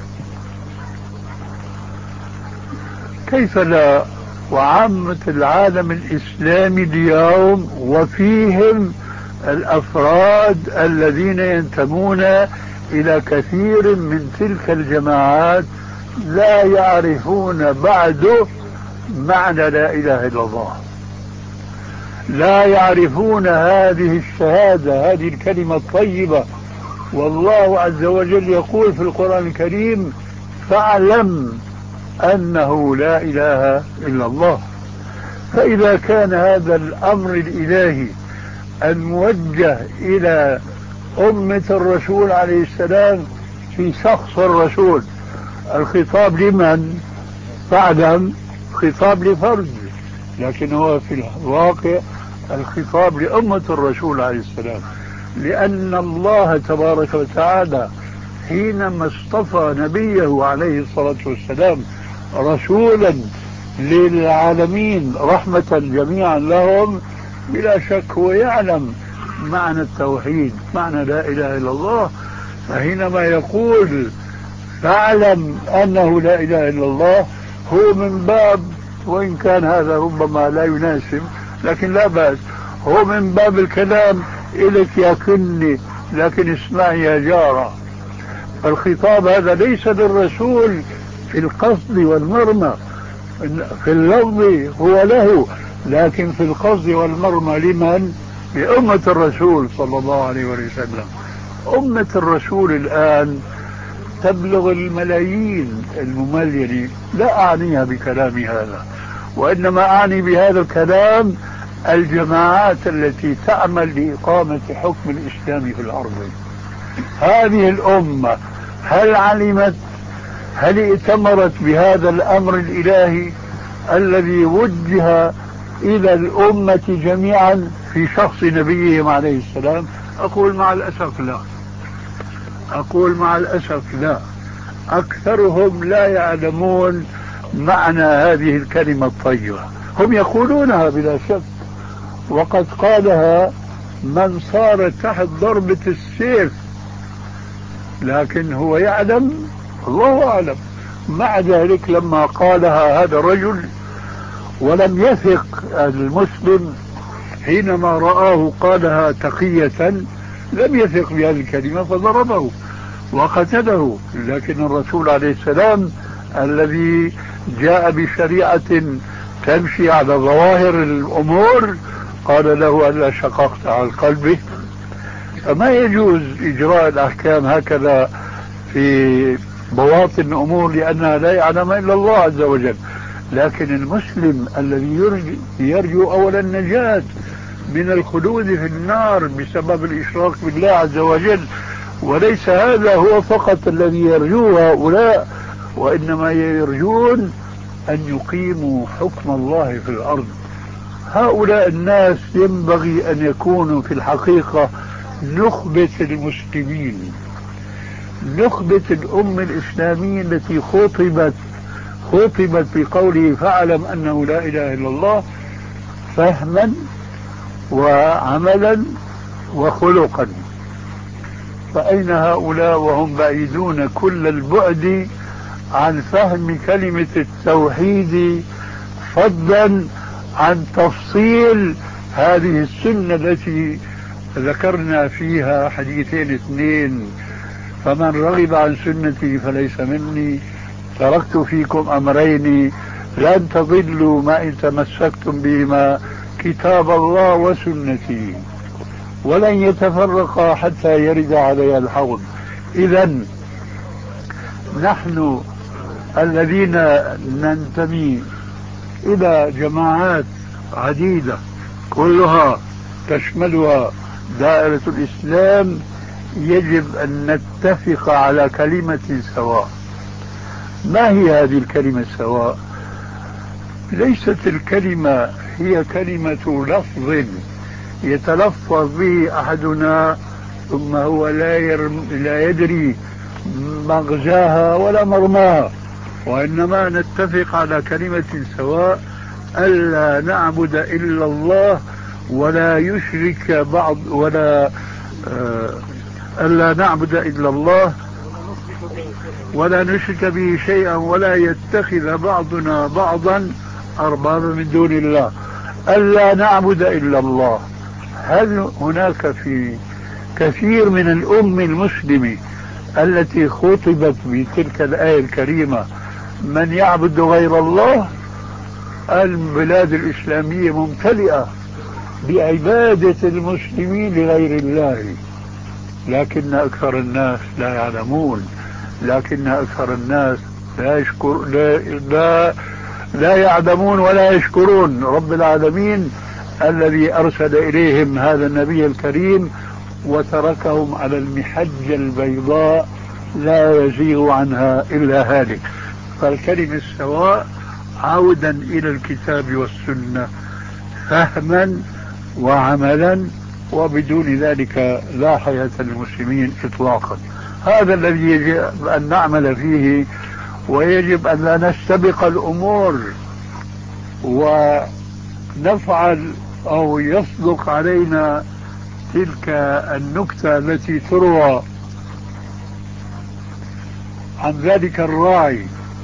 كيف لا؟ وعامة العالم الإسلامي اليوم وفيهم الأفراد الذين ينتمون إلى كثير من تلك الجماعات لا يعرفون بعد معنى لا إله إلا الله، لا يعرفون هذه الشهادة، هذه الكلمة الطيبة. والله عز وجل يقول في القرآن الكريم: فاعلم أنه لا إله إلا الله. فإذا كان هذا الأمر الإلهي الموجه إلى أمة الرسول عليه السلام في شخص الرسول، الخطاب لمن؟ فاعلم، خطاب لفرد، لكن هو في الواقع الخطاب لأمة الرسول عليه السلام، لأن الله تبارك وتعالى حينما اصطفى نبيه عليه الصلاة والسلام رسولا للعالمين رحمة جميعا لهم، بلا شك هو يعلم معنى التوحيد، معنى لا إله إلا الله. فحينما يقول فاعلم أنه لا إله إلا الله، هو من باب، وإن كان هذا ربما لا يناسب لكن لا بأس، هو من باب الكلام إليك يا كني لكن اسمعي يا جارة. الخطاب هذا ليس للرسول في القصد والمرمى، في اللفظ هو له، لكن في القصد والمرمى لمن؟ لأمة الرسول صلى الله عليه وسلم. أمة الرسول الآن تبلغ الملايين المملينة، لا أعنيها بكلامي هذا، وإنما أعني بهذا الكلام الجماعات التي تعمل لإقامة حكم الإسلام في الأرض. هذه الأمة هل علمت، هل ائتمرت بهذا الأمر الإلهي الذي وجه إلى الأمة جميعا في شخص نبيهم عليه السلام؟ أقول مع الأسف لا، أقول مع الأسف لا. أكثرهم لا يعلمون معنى هذه الكلمة الطيبة، هم يقولونها بلا شك، وقد قالها من صار تحت ضربة السيف، لكن هو يعلم، الله أعلم. مع ذلك لما قالها هذا الرجل ولم يثق المسلم حينما رآه قالها تقية، لم يثق بهذه الكلمة فضربه وقتله. لكن الرسول عليه السلام الذي جاء بشريعة تمشي على ظواهر الأمور قال له ألا شققت عن قلبه. فما يجوز إجراء الأحكام هكذا في بواطن أمور لأنها لا يعلم إلا الله عز وجل. لكن المسلم الذي يرجو, يرجو أولا النجاة من الخلود في النار بسبب الإشراك بالله عز وجل، وليس هذا هو فقط الذي يرجوه هؤلاء، وإنما يرجون أن يقيموا حكم الله في الأرض. هؤلاء الناس ينبغي أن يكونوا في الحقيقة نخبة المسلمين، نخبة الأمة الإسلامية التي خطبت خطبت بقوله فاعلم أنه لا إله إلا الله، فهما وعملا وخلقا. فأين هؤلاء وهم بعيدون كل البعد عن فهم كلمة التوحيد، فضلا عن تفصيل هذه السنة التي ذكرنا فيها حديثين اثنين: فمن رغب عن سنتي فليس مني، تركت فيكم أمرين لن تضلوا ما إن تمسكتم بهما، كتاب الله وسنتي، ولن يتفرقا حتى يرد علي الحوض. إذن نحن الذين ننتمي إلى جماعات عديدة كلها تشملها دائرة الإسلام يجب أن نتفق على كلمة سواء. ما هي هذه الكلمة السواء؟ ليست الكلمة هي كلمة لفظ يتلفظ به أحدنا ثم هو لا, يرم لا يدري مغزاها ولا مرماها، وإنما نتفق على كلمة سواء: ألا نعبد إلا الله ولا يشرك بعض ولا آه ألا نعبد إلا الله ولا نشرك به شيئا ولا يتخذ بعضنا بعضا أربابا من دون الله. ألا نعبد إلا الله. هل هناك في كثير من الأمة المسلمة التي خطبت بتلك الآية الكريمة من يعبد غير الله؟ البلاد الإسلامية ممتلئة بعبادة المسلمين لغير الله، لكن أكثر الناس لا يعلمون، لكن أكثر الناس لا, يشكر لا, لا, لا يعلمون ولا يشكرون رب العالمين الذي أرسل إليهم هذا النبي الكريم وتركهم على المحجة البيضاء لا يزيغ عنها إلا هالك. فالكلمة السواء عودا إلى الكتاب والسنة فهما وعملا، وبدون ذلك لا حياة للمسلمين إطلاقا. هذا الذي يجب أن نعمل فيه، ويجب أن لا نستبق الأمور ونفعل أو يصدق علينا تلك النكتة التي تروى عن ذلك الراعي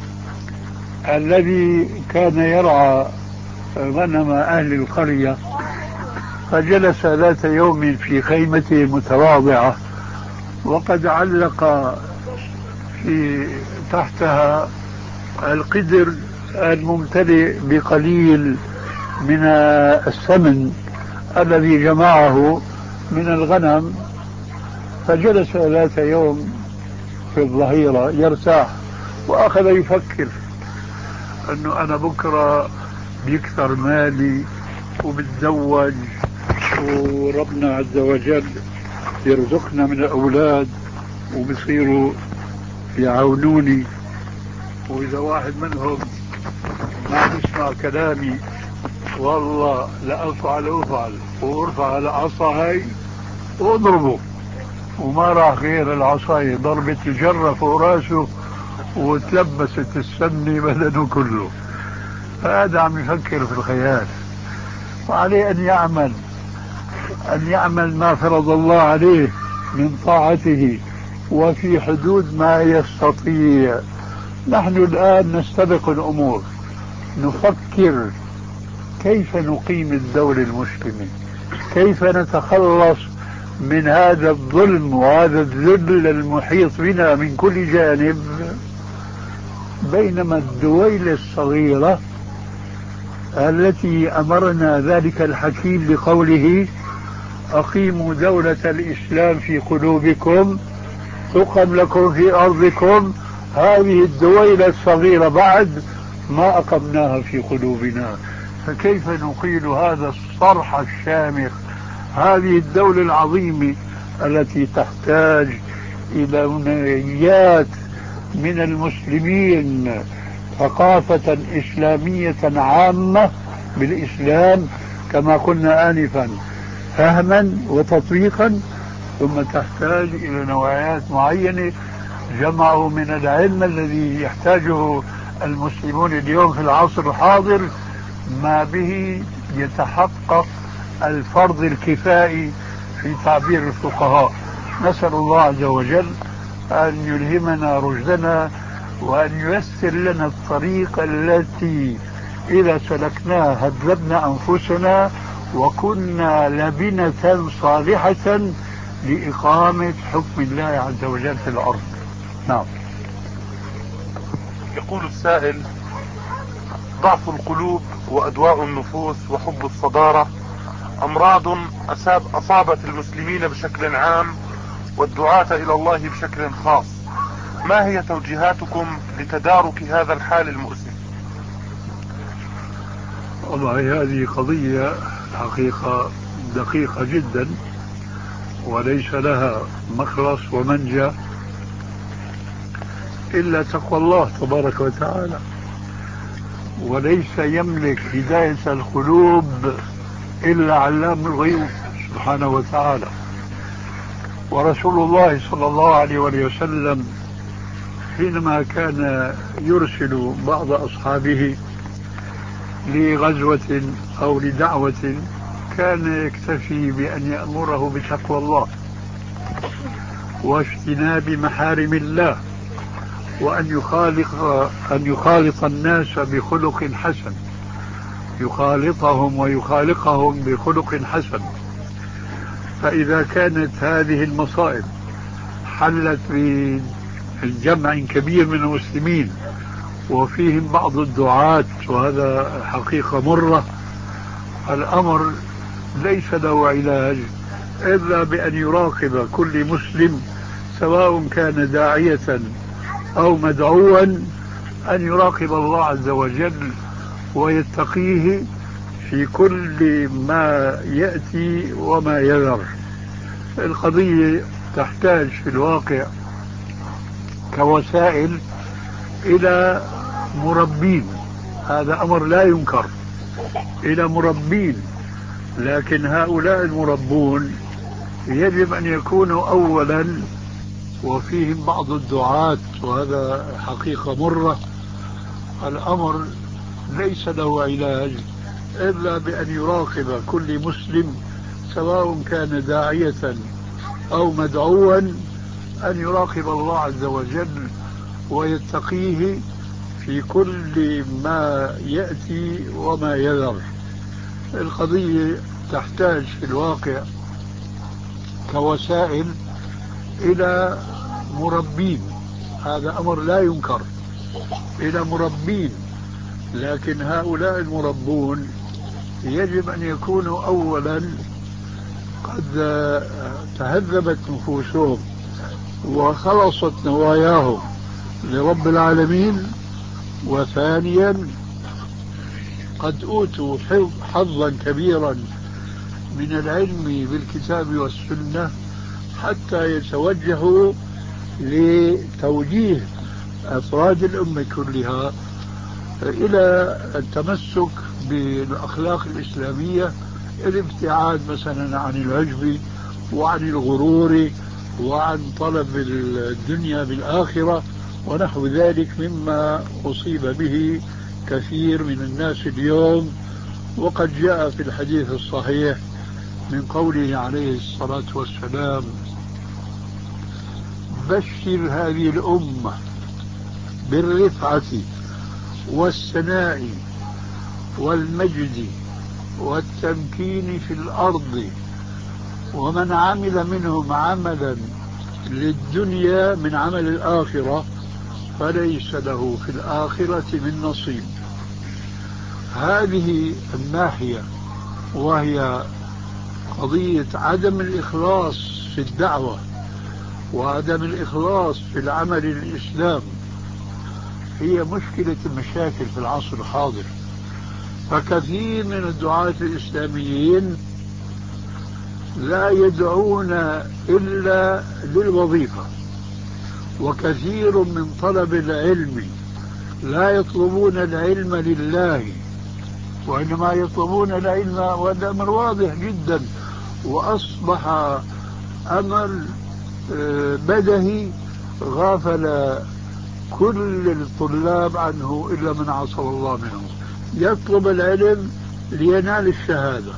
الذي كان يرعى غنم أهل القرية، فجلس ذات يوم في خيمته المتواضعة وقد علق في تحتها القدر الممتلئ بقليل من السمن الذي جمعه من الغنم. فجلس ذات يوم في الظهيرة يرتاح وأخذ يفكر أنه أنا بكرة بيكثر مالي وبتزوج وربنا عز وجل يرزقنا من الأولاد وبصيروا يعاونوني، وإذا واحد منهم ما بيسمع كلامي والله لأفعل أفعل وارفع العصا هاي واضربه، وما راح غير العصاية ضربة الجرة فوق راسه وتلبست السمنة بدنه كله. فهذا عم يفكر في الخيال، وعليه أن يعمل أن يعمل ما فرض الله عليه من طاعته وفي حدود ما يستطيع. نحن الآن نستبق الأمور، نفكر كيف نقيم الدولة المسلمة، كيف نتخلص من هذا الظلم وهذا الذل المحيط بنا من كل جانب، بينما الدويلة الصغيرة التي أمرنا ذلك الحكيم بقوله أقيموا دولة الإسلام في قلوبكم تقم لكم في أرضكم، هذه الدويلة الصغيرة بعد ما أقمناها في قلوبنا، فكيف نقيل هذا الصرح الشامخ، هذه الدولة العظيمة التي تحتاج إلى ونيات من المسلمين، ثقافة إسلامية عامة بالإسلام كما قلنا آنفا، فهما وتطبيقا، ثم تحتاج إلى نوعيات معينة جمعوا من العلم الذي يحتاجه المسلمون اليوم في العصر الحاضر، ما به يتحقق الفرض الكفائي في تعبير الفقهاء. نسأل الله عز وجل أن يلهمنا رشدنا وأن ييسر لنا الطريق التي إذا سلكناها هذبنا أنفسنا وكنا لبنة صالحة لإقامة حكم الله عز وجل في الأرض. نعم. يقول السائل: ضعف القلوب وأدواء النفوس وحب الصدارة أمراض أصاب أصابت المسلمين بشكل عام والدعاة إلى الله بشكل خاص، ما هي توجيهاتكم لتدارك هذا الحال المؤسف؟ والله هذه قضية حقيقة دقيقة جدا وليس لها مخلص ومنجى إلا تقوى الله تبارك وتعالى، وليس يملك هداية القلوب إلا علام الغيوب سبحانه وتعالى. ورسول الله صلى الله عليه وسلم حينما كان يرسل بعض أصحابه لغزوة أو لدعوة كان يكتفي بأن يأمره بتقوى الله واجتناب محارم الله وأن يخالق أن يخالط الناس بخلق حسن، يخالطهم ويخالقهم بخلق حسن. فإذا كانت هذه المصائب حلت بالجمع كبير من المسلمين وفيهم بعض الدعاة، وهذا حقيقة مرة، الأمر ليس له علاج إلا بأن يراقب كل مسلم سواء كان داعية أو مدعوا أن يراقب الله عز وجل ويتقيه في كل ما يأتي وما يذر. القضية تحتاج في الواقع كوسائل إلى مربين، هذا أمر لا ينكر، إلى مربين، لكن هؤلاء المربون يجب أن يكونوا أولا وفيهم بعض الدعاة، وهذا حقيقة مرة. الأمر ليس له علاج إلا بأن يراقب كل مسلم سواء كان داعية أو مدعوا أن يراقب الله عز وجل ويتقيه في كل ما يأتي وما يذر. القضية تحتاج في الواقع كوسائل إلى مربين، هذا أمر لا ينكر، إلى مربين، لكن هؤلاء المربون يجب أن يكونوا أولا قد تهذبت نفوسهم وخلصت نواياهم لرب العالمين، وثانيا قد أوتوا حظا كبيرا من العلم بالكتاب والسنة حتى يتوجهوا لتوجيه أفراد الأمة كلها إلى التمسك بالأخلاق الإسلامية، الابتعاد مثلا عن العجب وعن الغرور وعن طلب الدنيا بالآخرة ونحو ذلك مما أصيب به كثير من الناس اليوم. وقد جاء في الحديث الصحيح من قوله عليه الصلاة والسلام: بشر هذه الأمة بالرفعة والسناء والمجد والتمكين في الأرض، ومن عمل منهم عملا للدنيا من عمل الآخرة فليس له في الآخرة من نصيب. هذه الناحية وهي قضية عدم الإخلاص في الدعوة وعدم الإخلاص في العمل الإسلام هي مشكلة المشاكل في العصر الحاضر. فكثير من الدعاة الإسلاميين لا يدعون إلا للوظيفة، وكثير من طلب العلم لا يطلبون العلم لله وإنما يطلبون العلم، وهذا أمر واضح جدا وأصبح أمر بدهي غافل كل الطلاب عنه إلا من عصى الله منهم. يطلب العلم لينال الشهادة،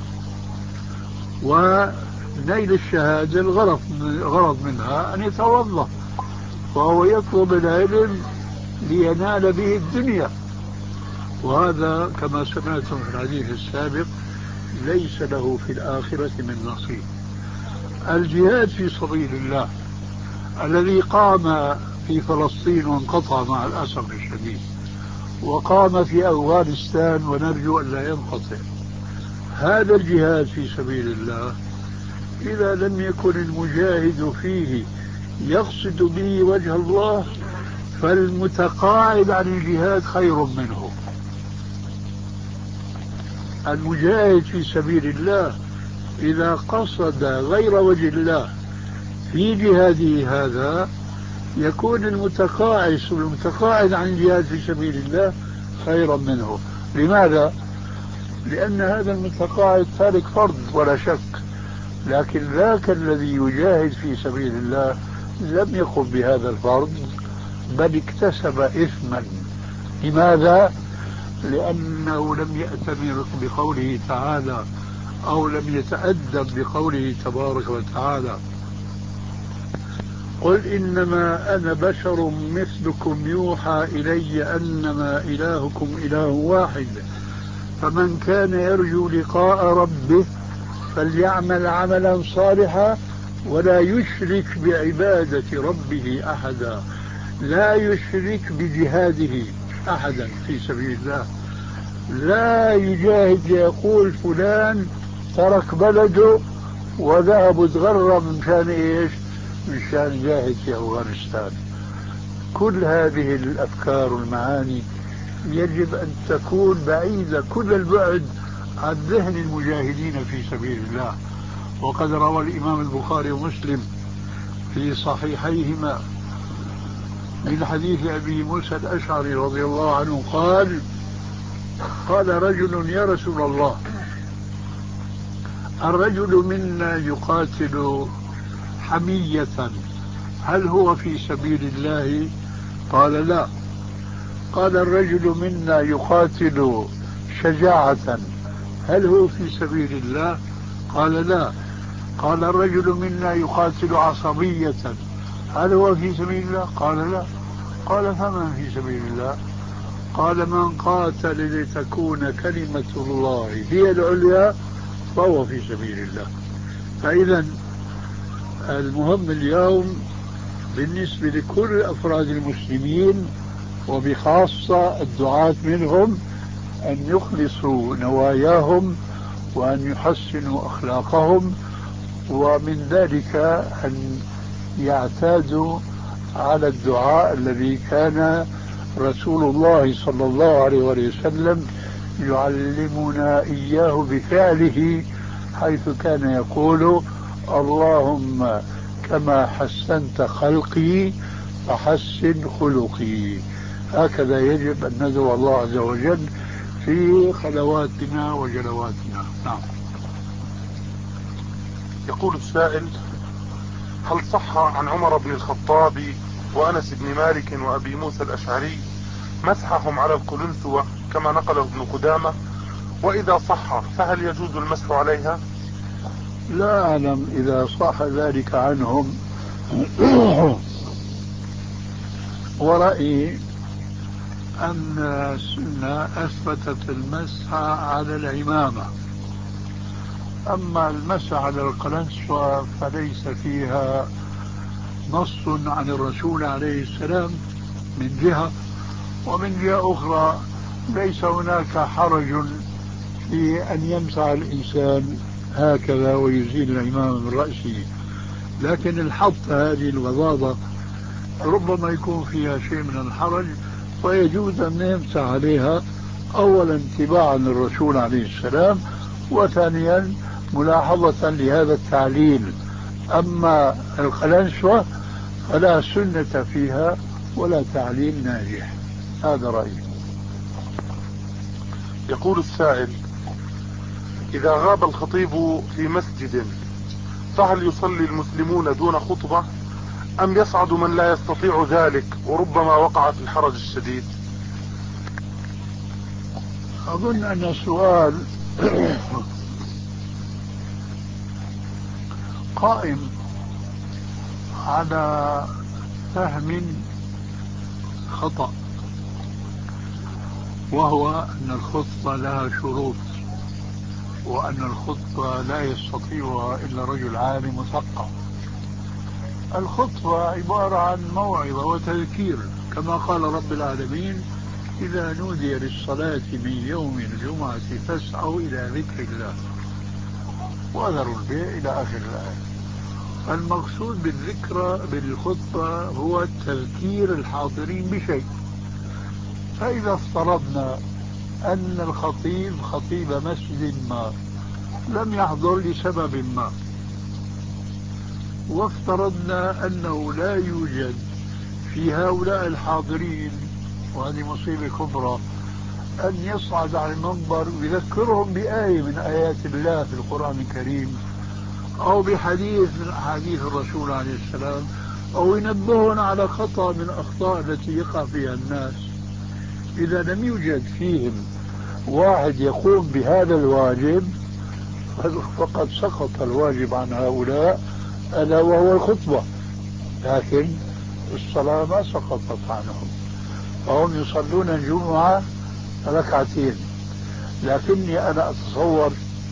ونيل الشهادة الغرض الغرض منها أن يتوظف، فهو يطلب العلم لينال به الدنيا، وهذا كما سمعتم في الحديث السابق ليس له في الآخرة من نصيب. الجهاد في سبيل الله الذي قام في فلسطين وانقطع مع الأسف الشديد، وقام في أفغانستان ونرجو أن لا ينقطع، هذا الجهاد في سبيل الله إذا لم يكن المجاهد فيه يقصد به وجه الله فالمتقاعد عن الجهاد خير منه. المجاهد في سبيل الله إذا قصد غير وجه الله في جهاده هذا يكون المتقاعد المتقاعد عن الجهاد في سبيل الله خيرا منه. لماذا؟ لأن هذا المتقاعد تارك فرض ولا شك، لكن ذاك الذي يجاهد في سبيل الله لم يقم بهذا الفرض بل اكتسب إثما. لماذا؟ لأنه لم يأتمر بقوله تعالى أو لم يتأدب بقوله تبارك وتعالى: قل إنما أنا بشر مثلكم يوحى إلي أنما إلهكم إله واحد فمن كان يرجو لقاء ربه فليعمل عملا صالحا ولا يشرك بعبادة ربه أحدا. لا يشرك بجهاده أحدا في سبيل الله، لا يجاهد ليقول فلان ترك بلده وذهب وتغرب من شان إيش؟ من شان جاهد في أفغانستان. كل هذه الأفكار والمعاني يجب أن تكون بعيدة كل البعد عن ذهن المجاهدين في سبيل الله. وقد روى الإمام البخاري ومسلم في صحيحيهما من حديث أبي موسى الأشعري رضي الله عنه قال: قال رجل: يا رسول الله، الرجل منا يقاتل حمية هل هو في سبيل الله؟ قال لا. قال الرجل منا يقاتل شجاعة، هل هو في سبيل الله؟ قال لا. قال الرجل منا يقاتل عصبية، هل هو في سبيل الله؟ قال لا. قال فمن في سبيل الله؟ قال من قاتل لتكون كلمة الله هي العليا فهو في سبيل الله. فإذا المهم اليوم بالنسبة لكل أفراد المسلمين وبخاصة الدعاة منهم أن يخلصوا نواياهم وأن يحسنوا أخلاقهم، ومن ذلك أن يعتادوا على الدعاء الذي كان رسول الله صلى الله عليه وسلم يعلمنا إياه بفعله، حيث كان يقول اللهم كما حسنت خلقي فحسن خلقي. هكذا يجب أن ندعو الله عز وجل في خلواتنا وجلواتنا. نعم. يقول السائل: هل صح عن عمر بن الخطاب وأنس بن مالك وأبي موسى الأشعري مسحهم على القلنسوة كما نقله ابن قدامة؟ وإذا صح فهل يجوز المسح عليها؟ لا أعلم إذا صح ذلك عنهم. ورأيي أن السنة أثبتت المسح على العمامة، أما المسح على القلنسوة فليس فيها نص عن الرسول عليه السلام من جهة، ومن جهة أخرى ليس هناك حرج في أن يمسح الإنسان هكذا ويزيل العمامة من رأسه، لكن الحط هذه الوضاضة ربما يكون فيها شيء من الحرج، ويجوز أن يمسح عليها أولا اتباعا للرسول عليه السلام، وثانيا ملاحظة لهذا التعليل. أما القلنسوة فلا سنة فيها ولا تعليل ناجح. هذا رأيي. يقول السائل: إذا غاب الخطيب في مسجد فهل يصلي المسلمون دون خطبة أم يصعد من لا يستطيع ذلك وربما وقع في الحرج الشديد؟ أظن أن السؤال قائم على فهم خطأ، وهو أن الخطبة لها شروط، وأن الخطبة لا يستطيعها إلا رجل عالم مثقف. الخطبة عبارة عن موعظة وتذكير، كما قال رب العالمين: إذا نودي للصلاة من يوم الجمعة فاسعوا إلى ذكر الله وذروا البيع إلى آخر الآية. المقصود بالذكرى بالخطبة هو تذكير الحاضرين بشيء. فإذا افترضنا أن الخطيب خطيب مسجد ما لم يحضر لسبب ما، وافترضنا أنه لا يوجد في هؤلاء الحاضرين، وهذه مصيبة كبرى، أن يصعد على المنبر ويذكرهم بآية من آيات الله في القرآن الكريم أو بحديث من أحاديث الرسول عليه السلام، أو ينبهون على خطأ من الأخطاء التي يقع فيها الناس. إذا لم يوجد فيهم واحد يقوم بهذا الواجب فقد سقط الواجب عن هؤلاء، ألا وهو الخطبة. لكن الصلاة ما سقطت عنهم، فهم يصلون الجمعة ركعتين. لكني أنا أتصور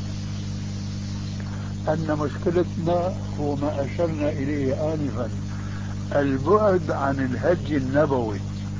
أن مشكلتنا هو ما أشرنا إليه آنفا، البعد عن الهدي النبوي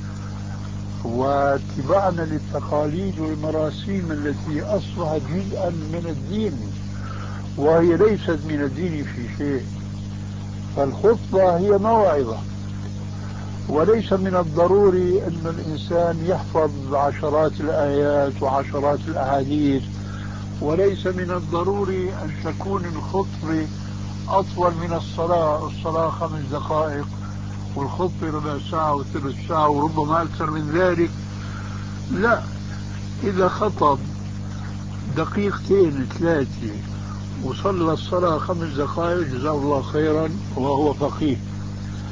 واتباعنا للتقاليد والمراسيم التي أصبحت جزءا من الدين وهي ليست من الدين في شيء. فالخطبة هي موعظة، وليس من الضروري أن الإنسان يحفظ عشرات الآيات وعشرات الأحاديث، وليس من الضروري أن تكون الخطبة أطول من الصلاة. الصلاة خمس دقائق والخطبة ربع ساعة وثلث ساعة وربما أكثر من ذلك. لا، إذا خطب دقيقتين ثلاثة وصلى الصلاة خمس دقائق جزاه الله خيرا وهو فقيه.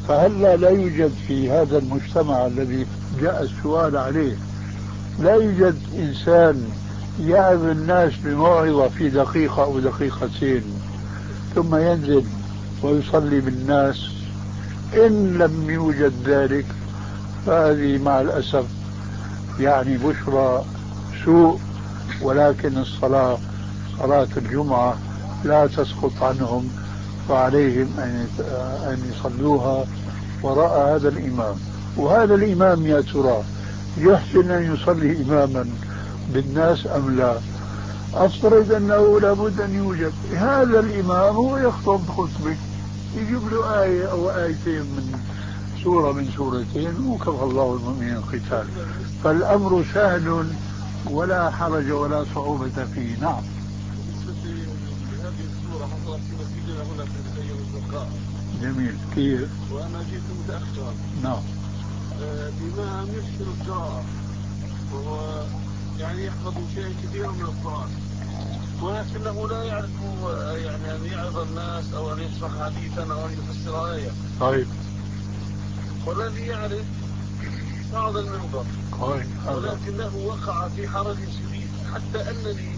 فهلا لا يوجد في هذا المجتمع الذي جاء السؤال عليه، لا يوجد إنسان يعظ الناس بموعظة في دقيقة أو دقيقتين ثم ينزل ويصلي بالناس؟ إن لم يوجد ذلك فهذه مع الأسف يعني بشرى سوء، ولكن الصلاة صلاة الجمعة لا تسقط عنهم، فعليهم أن يصلوها وراء هذا الإمام. وهذا الإمام يا ترى يحسن أن يصلي إماما بالناس أم لا؟ أفترض أنه لابد أن يوجد هذا الإمام هو يخطب خطبة يجيب له آية أو آيتين من سورة من سورتين وكفى الله المؤمنين القتال، فالأمر سهل ولا حرج ولا صعوبة فيه. نعم. هذه الصورة حصلت في مسجدنا هنا في المسيب الزرقاء. جميل. كيف؟ وأنا جئت متأخرا. نعم. بما يكسر القراءة وهو يعني يحفظ شيئا كثيرا من القرآن، ولكنه لا يعرف يعني أن يعظ الناس أو أن يشرح حديثا أو أن يفسر آية. طيب. والذي يعرف صعد المنبر. طيب. ولكنه وقع في حرج شديد حتى أنني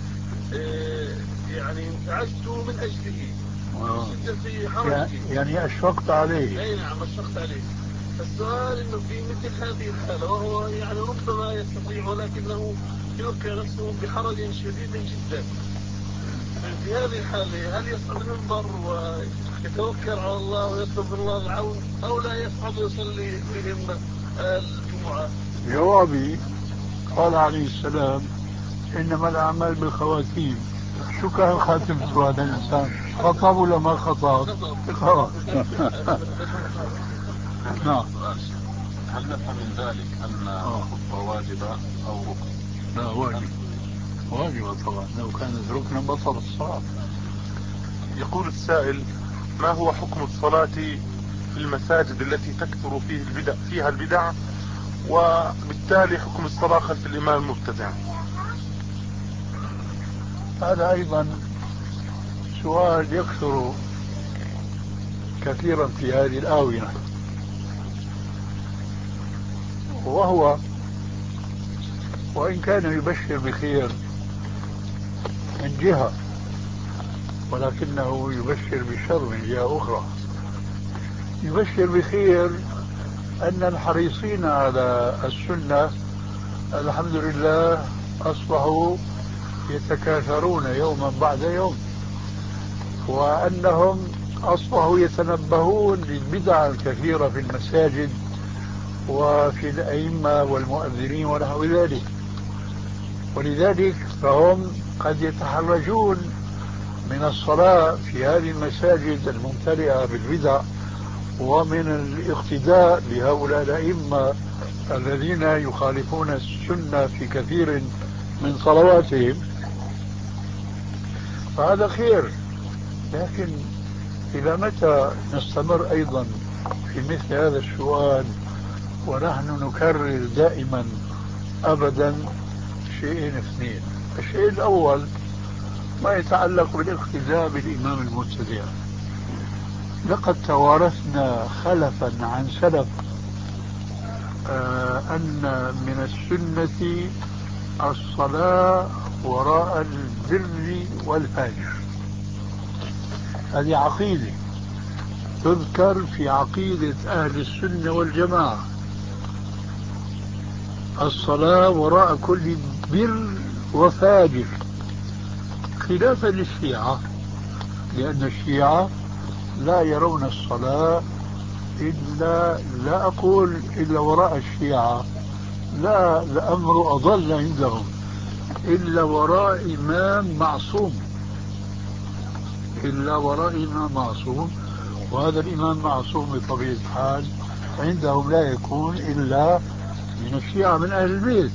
يعني انزعجت من أجله. شدة حرجي. يعني أشفقت عليه. أي نعم أشفقت عليه. السؤال إنه في مثل هذه الحالة وهو يعني ربما يستطيع ولكنه يوقع نفسه بحرج شديد جدا، في هذه الحالة هل يصعد المنبر ويتوكل على الله ويطلب الله العون أو لا يصعد ويصلي بهم الجمعة؟ جوابي قال عليه السلام إنما الأعمال بالخواتيم. شو كان خاتمته هذا الإنسان؟ خطب ولا ما خطب؟ خلاص. نعم. هل نفهم من ذلك أن الخطبة واجبة أو ركن؟ لا واجب، واجبة طبعا، لو كانت ركنا بطل الصلاة. يقول السائل: ما هو حكم الصلاة في المساجد التي تكثر فيه البدع فيها البدع، وبالتالي حكم الصلاة خلف الإمام المبتدع؟ هذا أيضا سؤال يكثر كثيرا في هذه الآونة، وهو وإن كان يبشر بخير من جهة ولكنه يبشر بشر من جهة أخرى. يبشر بخير أن الحريصين على السنة الحمد لله أصبحوا يتكاثرون يوما بعد يوم، وأنهم أصبحوا يتنبهون للبدع الكثيرة في المساجد وفي الأئمة والمؤذنين ونحو ذلك، ولذلك فهم قد يتحرجون من الصلاة في هذه المساجد الممتلئة بالبدع ومن الاقتداء بهؤلاء الأئمة الذين يخالفون السنة في كثير من صلواتهم. فهذا خير، لكن إلى متى نستمر أيضا في مثل هذا السؤال ونحن نكرر دائما أبدا شيئين اثنين؟ الشيء الأول ما يتعلق بالاقتداء بالإمام المبتدع. لقد توارثنا خلفا عن سلف آه أن من السنة الصلاة وراء البر والفاجر. هذه عقيدة تذكر في عقيدة أهل السنة والجماعة، الصلاة وراء كل بر وفاجر، خلافا للشيعة، لأن الشيعة لا يرون الصلاة إلا، لا أقول إلا وراء الشيعة، لا، الأمر أضل عندهم، إلا وراء إمام معصوم، إلا وراء إمام معصوم. وهذا الإمام معصوم بطبيعة الحال عندهم لا يكون إلا من الشيعة من أهل البيت.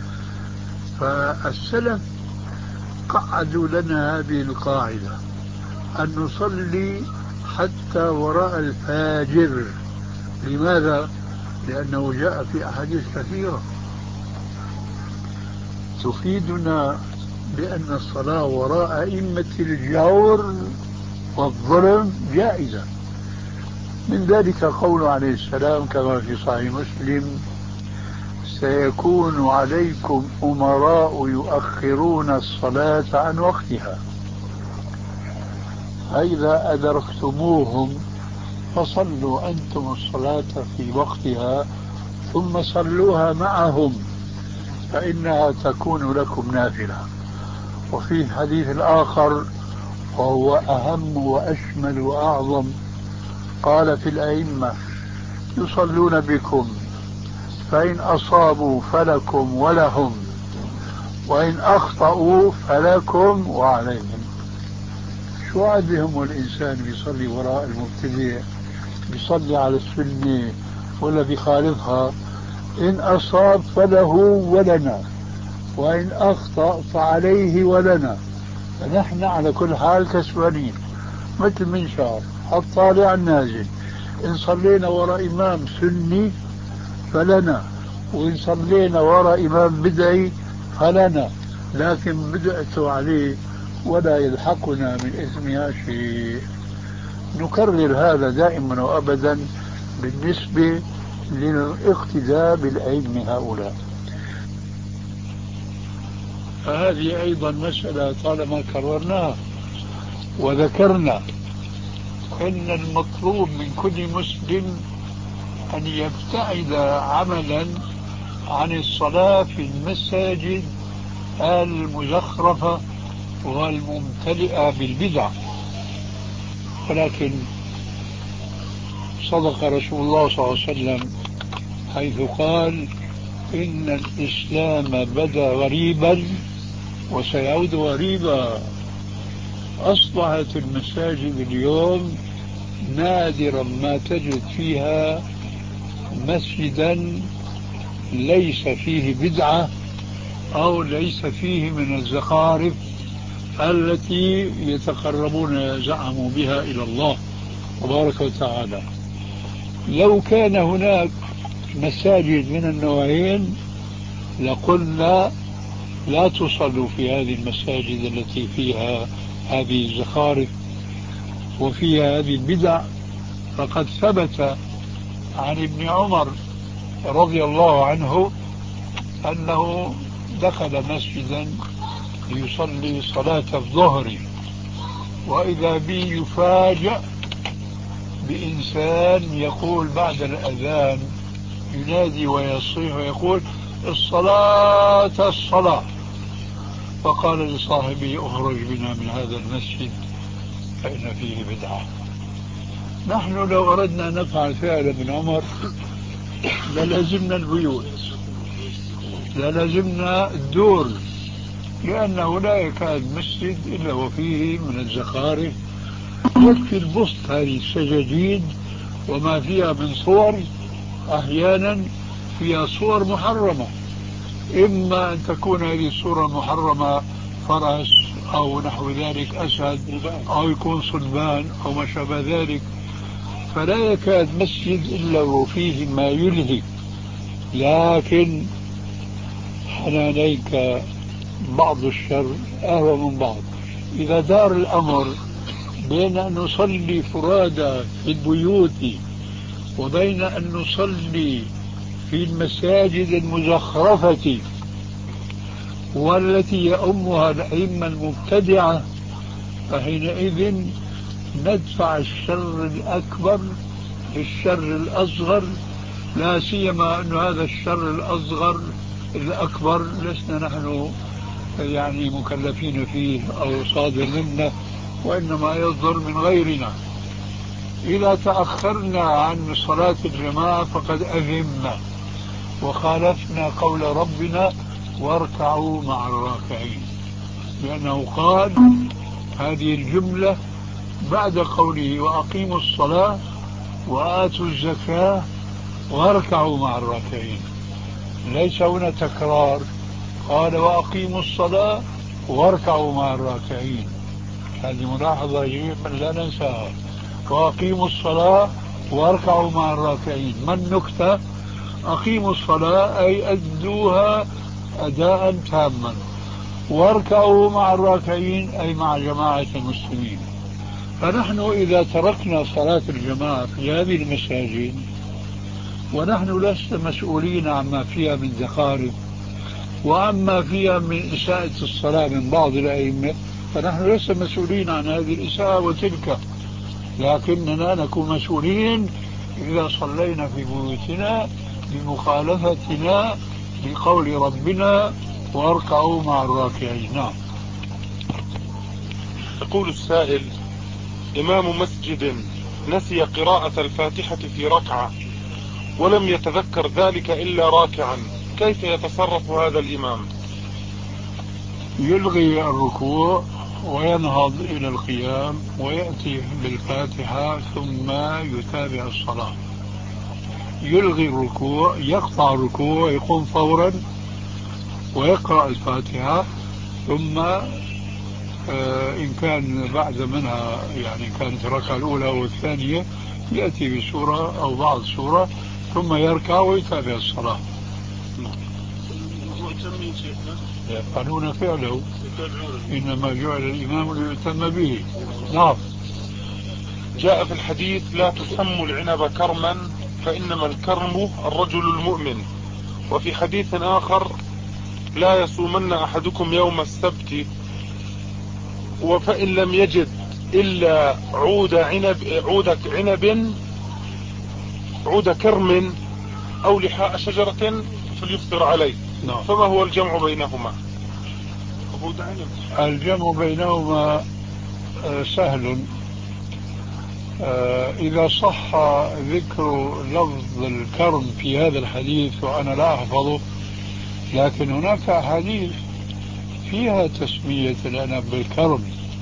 فالسلف قعدوا لنا هذه القاعدة أن نصلي حتى وراء الفاجر. لماذا؟ لأنه جاء في أحاديث كثيرة تفيدنا بأن الصلاة وراء أئمة الجور والظلم جائزة. من ذلك قوله عليه السلام كما في صحيح مسلم: سيكون عليكم أمراء يؤخرون الصلاة عن وقتها، فإذا أدركتموهم فصلوا أنتم الصلاة في وقتها ثم صلوها معهم فإنها تكون لكم نافلة. وفي الحديث الآخر وهو أهم وأشمل وأعظم قال: في الأئمة يصلون بكم فإن أصابوا فلكم ولهم وإن أخطأوا فلكم وعليهم. شو عاد بهم الإنسان بيصلي وراء المبتدع، بيصلي على السنة ولا بيخالفها؟ إن أصاب فله ولنا وإن أخطأ فعليه ولنا، فنحن على كل حال كسبانين مثل منشار الطالع النازل. إن صلينا وراء إمام سني فلنا، وإن صلينا وراء إمام بدعي فلنا، لكن بدعت عليه ولا يلحقنا من اسمها شيء. نكرر هذا دائما وأبدا بالنسبة للاقتداء بالأئمة هؤلاء. فهذه أيضا مسألة طالما كررناها وذكرنا أن المطلوب من كل مسلم أن يبتعد عملا عن الصلاة في المساجد المزخرفة والممتلئة بالبدع. ولكن صدق رسول الله صلى الله عليه وسلم حيث قال: إن الإسلام بدأ غريبا وسيعود غريبا. أصبحت المساجد اليوم نادرا ما تجد فيها مسجدا ليس فيه بدعة أو ليس فيه من الزخارف التي يتقربون زعموا بها إلى الله تبارك وتعالى. لو كان هناك مساجد من النوعين لقلنا لا تصلوا في هذه المساجد التي فيها هذه الزخارف وفيها هذه البدع. فقد ثبت عن ابن عمر رضي الله عنه أنه دخل مسجدا ليصلي صلاة الظهر، وإذا به يفاجأ بإنسان يقول بعد الأذان ينادي ويصيح ويقول: الصلاة الصلاة. فقال لصاحبه: اخرج بنا من هذا المسجد فإن فيه بدعة. نحن لو أردنا أن نفعل فعل ابن عمر للزمنا البيوت، للزمنا الدور، لأنه لا يكاد مسجد إلا وفيه من الزخارف. يكفي البسط هذه السجاجيد وما فيها من صور، أحيانا فيها صور محرمة، إما أن تكون هذه الصورة المحرمة فرس أو نحو ذلك، أسد، أو يكون صلبان أو ما شابه ذلك. فلا يكاد مسجد إلا وفيه ما يلهي. لكن حنانيك بعض الشر أهوى من بعض. إذا دار الأمر بين أن نصلي فرادى في البيوت وبين أن نصلي في المساجد المزخرفة والتي يؤمها الأئمة المبتدعة، فحينئذ ندفع الشر الأكبر بالشر الأصغر، لا سيما أن هذا الشر الأصغر الأكبر لسنا نحن يعني مكلفين فيه أو صادر منا، وإنما يصدر من غيرنا. إذا تأخرنا عن صلاة الجماعة فقد أثمنا وخالفنا قول ربنا: واركعوا مع الراكعين، لأنه قال هذه الجملة بعد قوله: وأقيموا الصلاة وآتوا الزكاة واركعوا مع الراكعين. ليس هنا تكرار، قال: وأقيموا الصلاة واركعوا مع الراكعين. هذه ملاحظة يجب أن لا ننساها. وأقيموا الصلاة واركعوا مع الراكعين. ما النكتة؟ أقيموا الصلاة أي أدوها أداء تاما، واركعوا مع الراكعين أي مع جماعة المسلمين. فنحن إذا تركنا صلاة الجماعة في هذه المساجد ونحن لسنا مسؤولين عما فيها من زخارف وعما فيها من إساءة الصلاة من بعض الأئمة، فنحن لسنا مسؤولين عن هذه الإساءة وتلك، لكننا نكون مسؤولين إذا صلينا في بيوتنا بمخالفتنا لقول ربنا واركعوا مع الراكعين. نعم. يقول السائل: إمام مسجد نسي قراءة الفاتحة في ركعة ولم يتذكر ذلك إلا راكعا، كيف يتصرف هذا الإمام؟ يلغي الركوع وينهض إلى القيام ويأتي بالفاتحة ثم يتابع الصلاة. يلغي الركوع، يقطع الركوع ويقوم فورا ويقرأ الفاتحة، ثم آه إن كان بعد منها يعني كانت الركعة الأولى والثانية يأتي بسورة أو بعض سورة ثم يركع ويتابع الصلاة. يفعلون فعله، إنما جعل الإمام ليؤتم به. نعم. جاء في الحديث: لا تسموا العنب كرما فإنما الكرم الرجل المؤمن. وفي حديث آخر: لا يصومن أحدكم يوم السبت وفإن لم يجد إلا عود عنب عود عنب عود كرم أو لحاء شجرة فليفطر عليه. نعم. فما هو الجمع بينهما؟ الجمع بينهما سهل. إذا صح ذكر لفظ الكرم في هذا الحديث وأنا لا أحفظه، لكن هناك أحاديث فيها تسمية العنب بالكرم،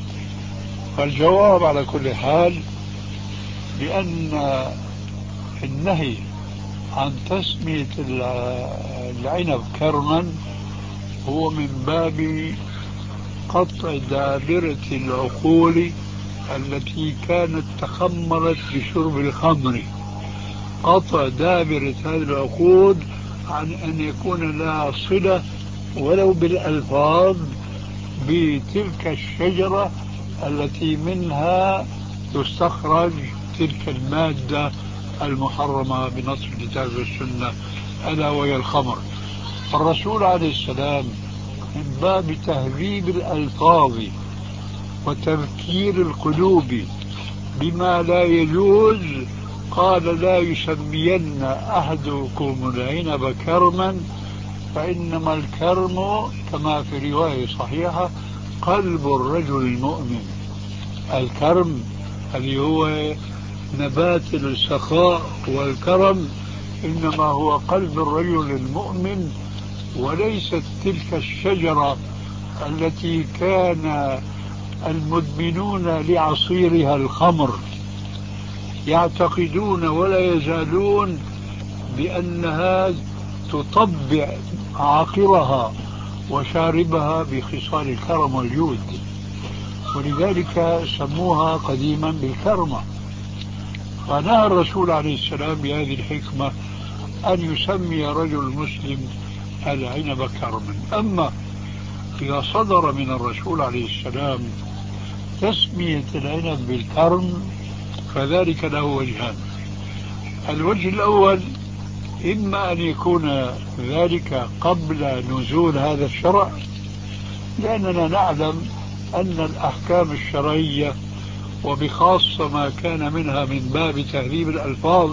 فالجواب على كل حال بأن النهي عن تسمية العنب كرما هو من باب قطع دابرة العقول التي كانت تخمرت بشرب الخمر، قطع دابرة هذه العقول عن أن يكون لها صلة ولو بالألفاظ بتلك الشجرة التي منها تستخرج تلك المادة المحرمة بنص الكتاب والسنة ألا وهي الخمر. الرسول عليه السلام من باب تهذيب الألفاظ وتذكير القلوب بما لا يجوز قال: لا يسمين أحدكم العنب كرما فإنما الكرم كما في رواية صحيحة قلب الرجل المؤمن. الكرم اللي هو نبات السخاء والكرم إنما هو قلب الرجل المؤمن، وليست تلك الشجرة التي كان المدمنون لعصيرها الخمر يعتقدون ولا يزالون بأنها تطبع عاقرها وشاربها بخصال الكرم والجود، ولذلك سموها قديما بالكرمة. فنهى الرسول عليه السلام بهذه الحكمة أن يسمي رجل مسلم العنب كرما. أما إذا صدر من الرسول عليه السلام تسمية العنب بالكرم فذلك له وجهان. الوجه الأول إما أن يكون ذلك قبل نزول هذا الشرع، لأننا نعلم أن الأحكام الشرعية وبخاصة ما كان منها من باب تهذيب الألفاظ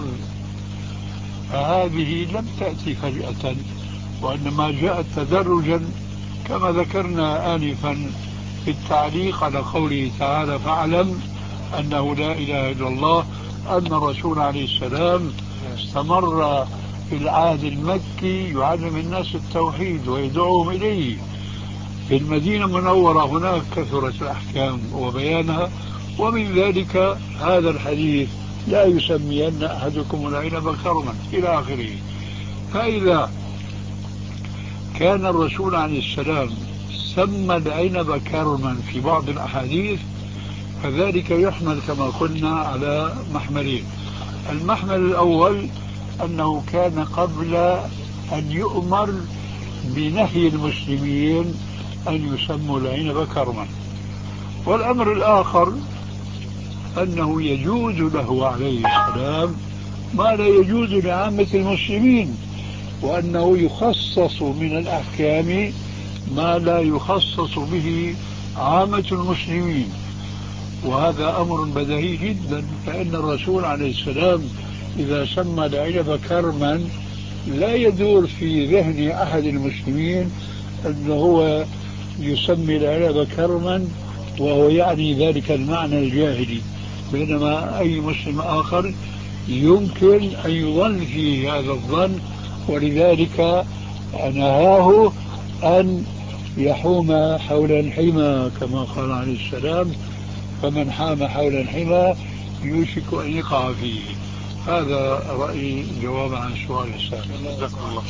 فهذه لم تأتي فجأة، وإنما جاءت تدرجا كما ذكرنا آنفا في التعليق على قوله تعالى: فاعلم أنه لا إله إلا الله، أن الرسول عليه السلام استمر في العهد المكي يعلم الناس التوحيد ويدعوهم إليه. في المدينة المنورة هناك كثرت الأحكام وبيانها، ومن ذلك هذا الحديث: لا يسمين أحدكم العنب كرما إلى آخره. فإذا كان الرسول عليه السلام سمى العنب كرما في بعض الأحاديث فذلك يحمل كما قلنا على محملين. المحمل الأول أنه كان قبل أن يؤمر بنهي المسلمين أن يسموا العنب كرما. والأمر الآخر أنه يجوز له عليه السلام ما لا يجوز لعامة المسلمين، وأنه يخصص من الأحكام ما لا يخصص به عامة المسلمين. وهذا أمر بديهي جدا، فإن الرسول عليه السلام إذا سمى العنب كرما لا يدور في ذهن أحد المسلمين أنه هو يسمي العنب كرما وهو يعني ذلك المعنى الجاهلي، بينما أي مسلم آخر يمكن أن يظن فيه هذا الظن، ولذلك نهاه أن يحوم حول الحمى كما قال عليه السلام: فمن حام حول الحمى يوشك أن يقع فيه. هذا رأيي جواب عن سؤال السابق. جزاكم الله.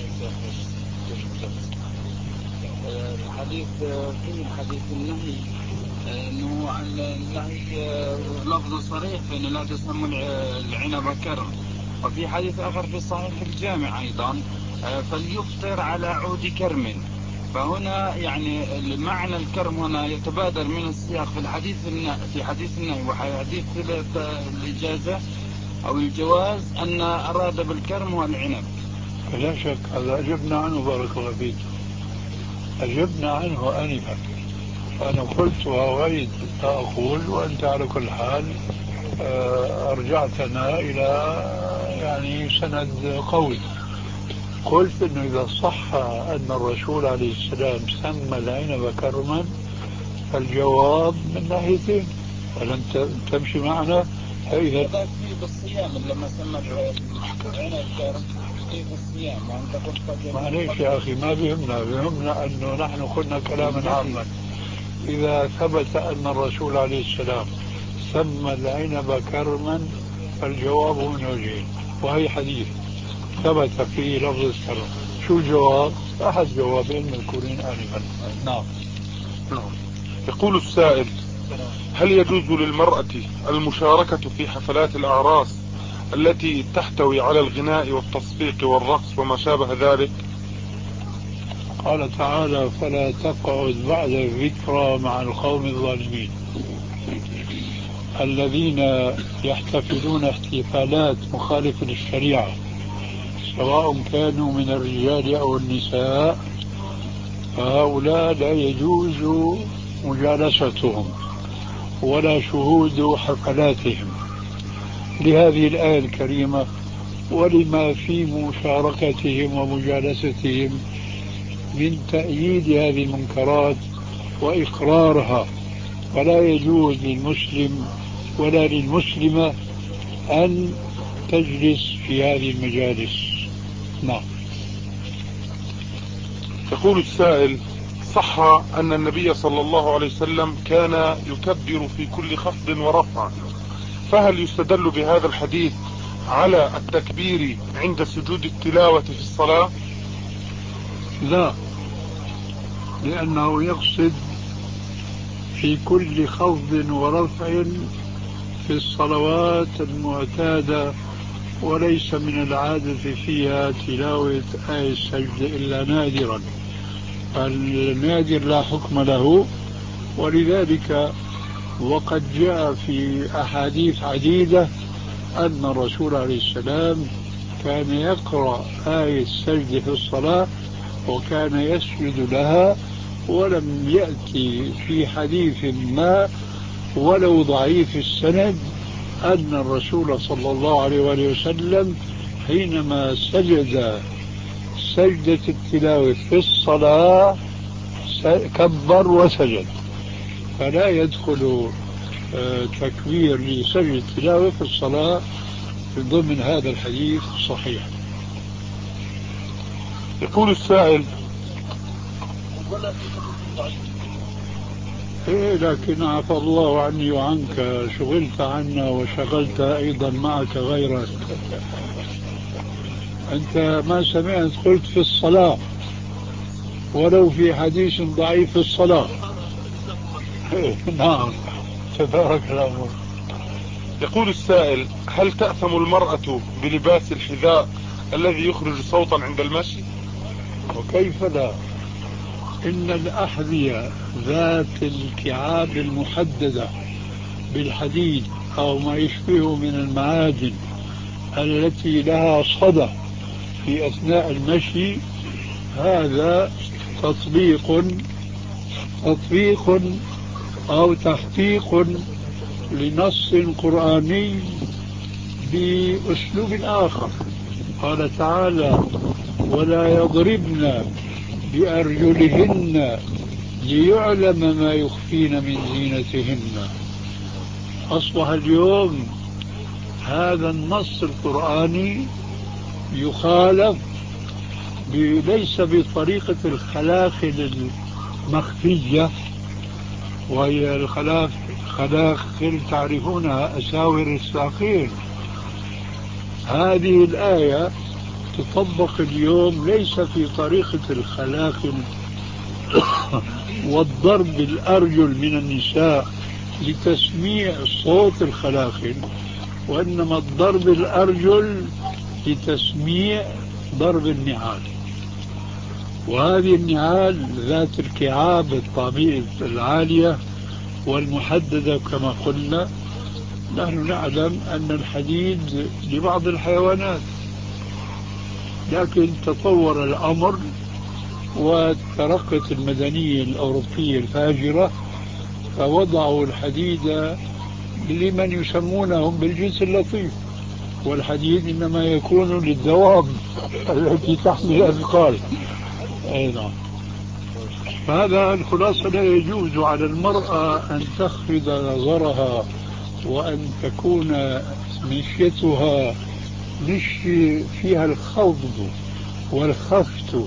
الحديث في حديث النهي انه عن النهي لفظ صريح فإن لا تسموا العنب كرم، وفي حديث آخر في صحيح الجامع أيضا فليفطر على عود كرم. فهنا يعني معنى الكرم هنا يتبادر من السياق في الحديث في حديث النهي وحديث الإجازة أو الجواز أن أراد بالكرم هو العنب. لا شك هذا أجبنا عنه، بارك الله فيك، أجبنا عنه آنفا. أنا قلت وأريد أقول، وأنت على كل حال أرجعتنا إلى يعني سند قوي. قلت إنه إذا صح أن الرسول عليه السلام سمى العنب كرما فالجواب من ناحيتين، ألم تمشي معنا؟ إذا في الصيام لما سمى العنب كرم في الصيام وأنت قلت معليش يا أخي، ما بيهمنا، بيهمنا أنه نحن قلنا كلاما عاما. إذا ثبت أن الرسول عليه السلام سمى العنب كرما فالجواب من وجهين، وهي حديث ثبت فيه لفظ الكرم. شو الجواب؟ أحد جوابين مذكورين آنفا. نعم. نعم. يقول السائل: هل يجوز للمرأة المشاركة في حفلات الأعراس التي تحتوي على الغناء والتصفيق والرقص وما شابه ذلك؟ قال تعالى: فلا تقعد بعد الذكرى مع القوم الظالمين. الذين يحتفلون احتفالات مخالفة للشريعة سواء كانوا من الرجال أو النساء فهؤلاء لا يجوز مجالستهم ولا شهود حفلاتهم لهذه الآية الكريمة ولما في مشاركتهم ومجالستهم من تأييد هذه المنكرات وإقرارها. فلا يجوز للمسلم ولا للمسلمة أن تجلس في هذه المجالس. نعم. يقول السائل: صح أن النبي صلى الله عليه وسلم كان يكبر في كل خفض ورفع، فهل يستدل بهذا الحديث على التكبير عند سجود التلاوة في الصلاة؟ لا، لأنه يقصد في كل خفض ورفع في الصلوات المعتادة، وليس من العادة فيها تلاوة آية السجد إلا نادرا، فالنادر لا حكم له. ولذلك وقد جاء في أحاديث عديدة أن الرسول عليه السلام كان يقرأ آية السجد في الصلاة وكان يسجد لها، ولم يأتي في حديث ما ولو ضعيف السند أن الرسول صلى الله عليه وآله وسلم حينما سجد سجدة التلاوة في الصلاة كبر وسجد، فلا يدخل تكبير لسجد التلاوة في الصلاة ضمن هذا الحديث الصحيح. يقول السائل: إيه لكن عفى الله عني وعنك، شغلت عنا وشغلت أيضا معك غيرك. أنت ما سمعت قلت في الصلاة ولو في حديث ضعيف في الصلاة. نعم، تبارك الأمر. يقول السائل: هل تأثم المرأة بلباس الحذاء الذي يخرج صوتا عند المشي؟ وكيف لا؟ إن الأحذية ذات الكعاب المحددة بالحديد أو ما يشبه من المعادن التي لها صدى في أثناء المشي، هذا تطبيق تطبيق أو تحقيق لنص قرآني بأسلوب آخر. قال تعالى: ولا يضربن بأرجلهن ليعلم ما يخفين من زينتهن. أصبح اليوم هذا النص القرآني يخالف ليس بطريقة الخلاخل المخفية، وهي الخلاخل تعرفونها، أساور الساقين. هذه الآية تطبق اليوم ليس في طريقة الخلاخل والضرب الأرجل من النساء لتسميع صوت الخلاخل، وإنما الضرب الأرجل لتسميع ضرب النعال. وهذه النعال ذات الكعاب الطابئة العالية والمحددة كما قلنا. نحن نعلم أن الحديد لبعض الحيوانات، لكن تطور الأمر وترقت المدنية الأوروبية الفاجرة فوضعوا الحديد لمن يسمونهم بالجنس اللطيف، والحديد إنما يكون للدواب التي تحمل أثقال. أيضا فهذا الخلاصة: لا يجوز على المرأة أن تخفض نظرها وأن تكون مشيتها مشي فيها الخفض والخفت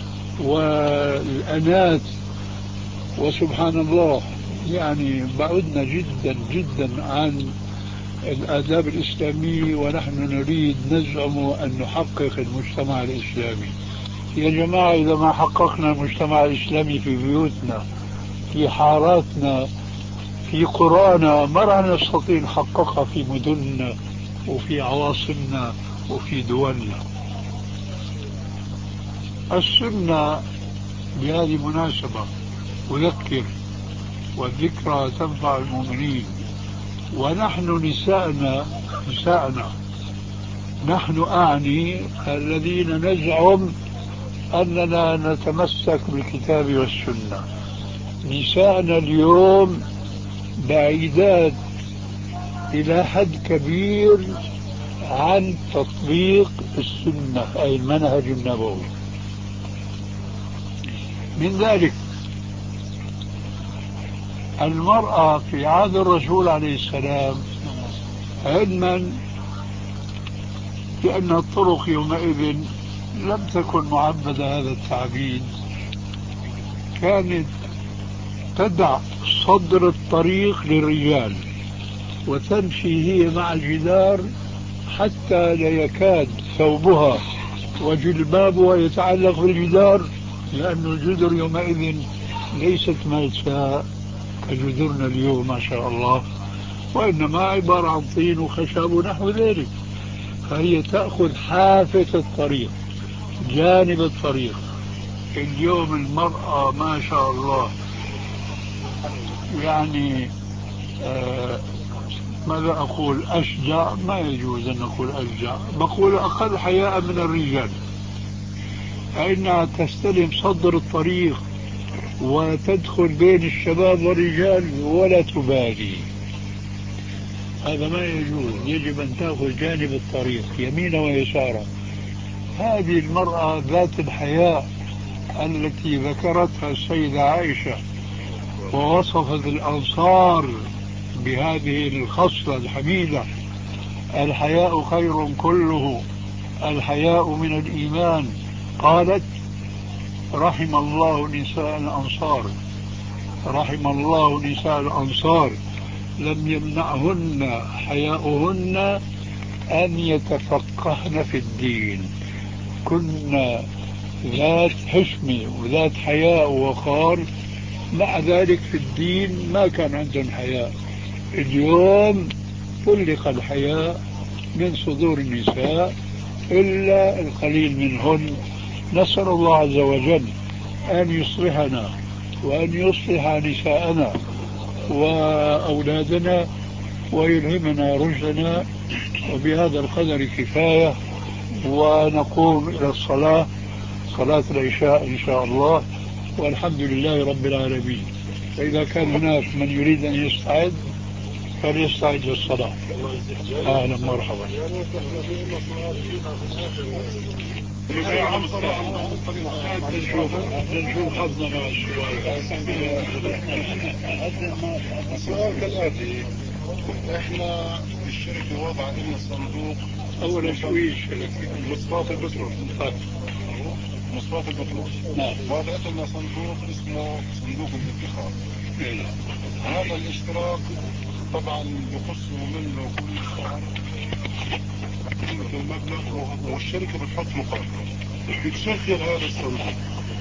والأنات. وسبحان الله، يعني بعدنا جدا جدا عن الآداب الإسلامية، ونحن نريد نزعم أن نحقق المجتمع الإسلامي. يا جماعة، إذا ما حققنا المجتمع الإسلامي في بيوتنا، في حاراتنا، في قرانا، ما راح نستطيع نحققها في مدننا وفي عواصمنا وفي دولنا. السنة بهذه المناسبة أذكر، والذكرى تنفع المؤمنين. ونحن نساءنا نساءنا نحن أعني الذين نزعم أننا نتمسك بالكتاب والسنة، نساءنا اليوم بعيدات إلى حد كبير عن تطبيق السنة أي المنهج النبوي. من ذلك المرأة في عهد الرسول عليه السلام، علما بأن الطرق يومئذ لم تكن معبدة هذا التعبيد، كانت تدع صدر الطريق للرجال وتمشي هي مع الجدار حتى لا يكاد ثوبها وجلبابها يتعلق بالجدار، لأن الجدر يومئذ ليست ملساء كجدرنا اليوم ما شاء الله، وإنما عبارة عن طين وخشب ونحو ذلك. فهي تأخذ حافة الطريق، جانب الطريق. اليوم المرأة ما شاء الله يعني آه ماذا أقول، أشجع، ما يجوز أن نقول أشجع، بقول أقل حياء من الرجال، فإنها تستلم صدر الطريق وتدخل بين الشباب والرجال ولا تبالي. هذا ما يجوز، يجب أن تأخذ جانب الطريق يمينا ويسارا. هذه المرأة ذات الحياء التي ذكرتها السيدة عائشة ووصفت الأنصار بهذه الخصلة الحميدة: الحياء خير كله، الحياء من الإيمان. قالت: رحم الله نساء الأنصار، رحم الله نساء الأنصار لم يمنعهن حياؤهن أن يتفقهن في الدين، كنا ذات حشمة وذات حياء ووقار، مع ذلك في الدين ما كان عندهم حياء. اليوم طلق الحياء من صدور النساء إلا القليل منهن. نسأل الله عز وجل أن يصلحنا وأن يصلح نساءنا وأولادنا ويلهمنا رشدنا. وبهذا القدر كفاية، ونقوم إلى الصلاة، صلاة العشاء إن شاء الله، والحمد لله رب العالمين. فإذا كان هناك من يريد أن يستعد فليستعد للصلاة. أهلا مرحبا. نشوف حظنا مع السؤال. السؤال كالآتي: احنا في الشركة وضع لنا صندوق. أولا شو هي الشركة؟ مصفاة البترول. طيب. مصفاة البترول. نعم. وضعت لنا صندوق اسمه صندوق الادخار. هذا الاشتراك طبعا بخصوا منه كل شهر المبلغ، والشركة بتحط مقابله. بتشغل هذا الصندوق.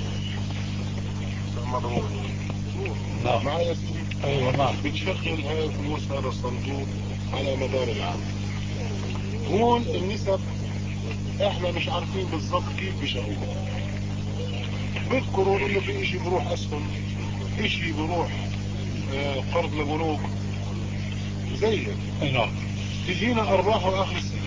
نعم. معايا سيدي؟ ايوه نعم. بتشغل هاي فلوس هذا الصندوق على مدار العام. هون النسب احنا مش عارفين بالضبط كيف بيشغلوها. بذكروا انه في اشي بروح اسهم، اشي بروح آه قرض لبنوك زي هيك. نعم. تجينا ارباح اخر السنه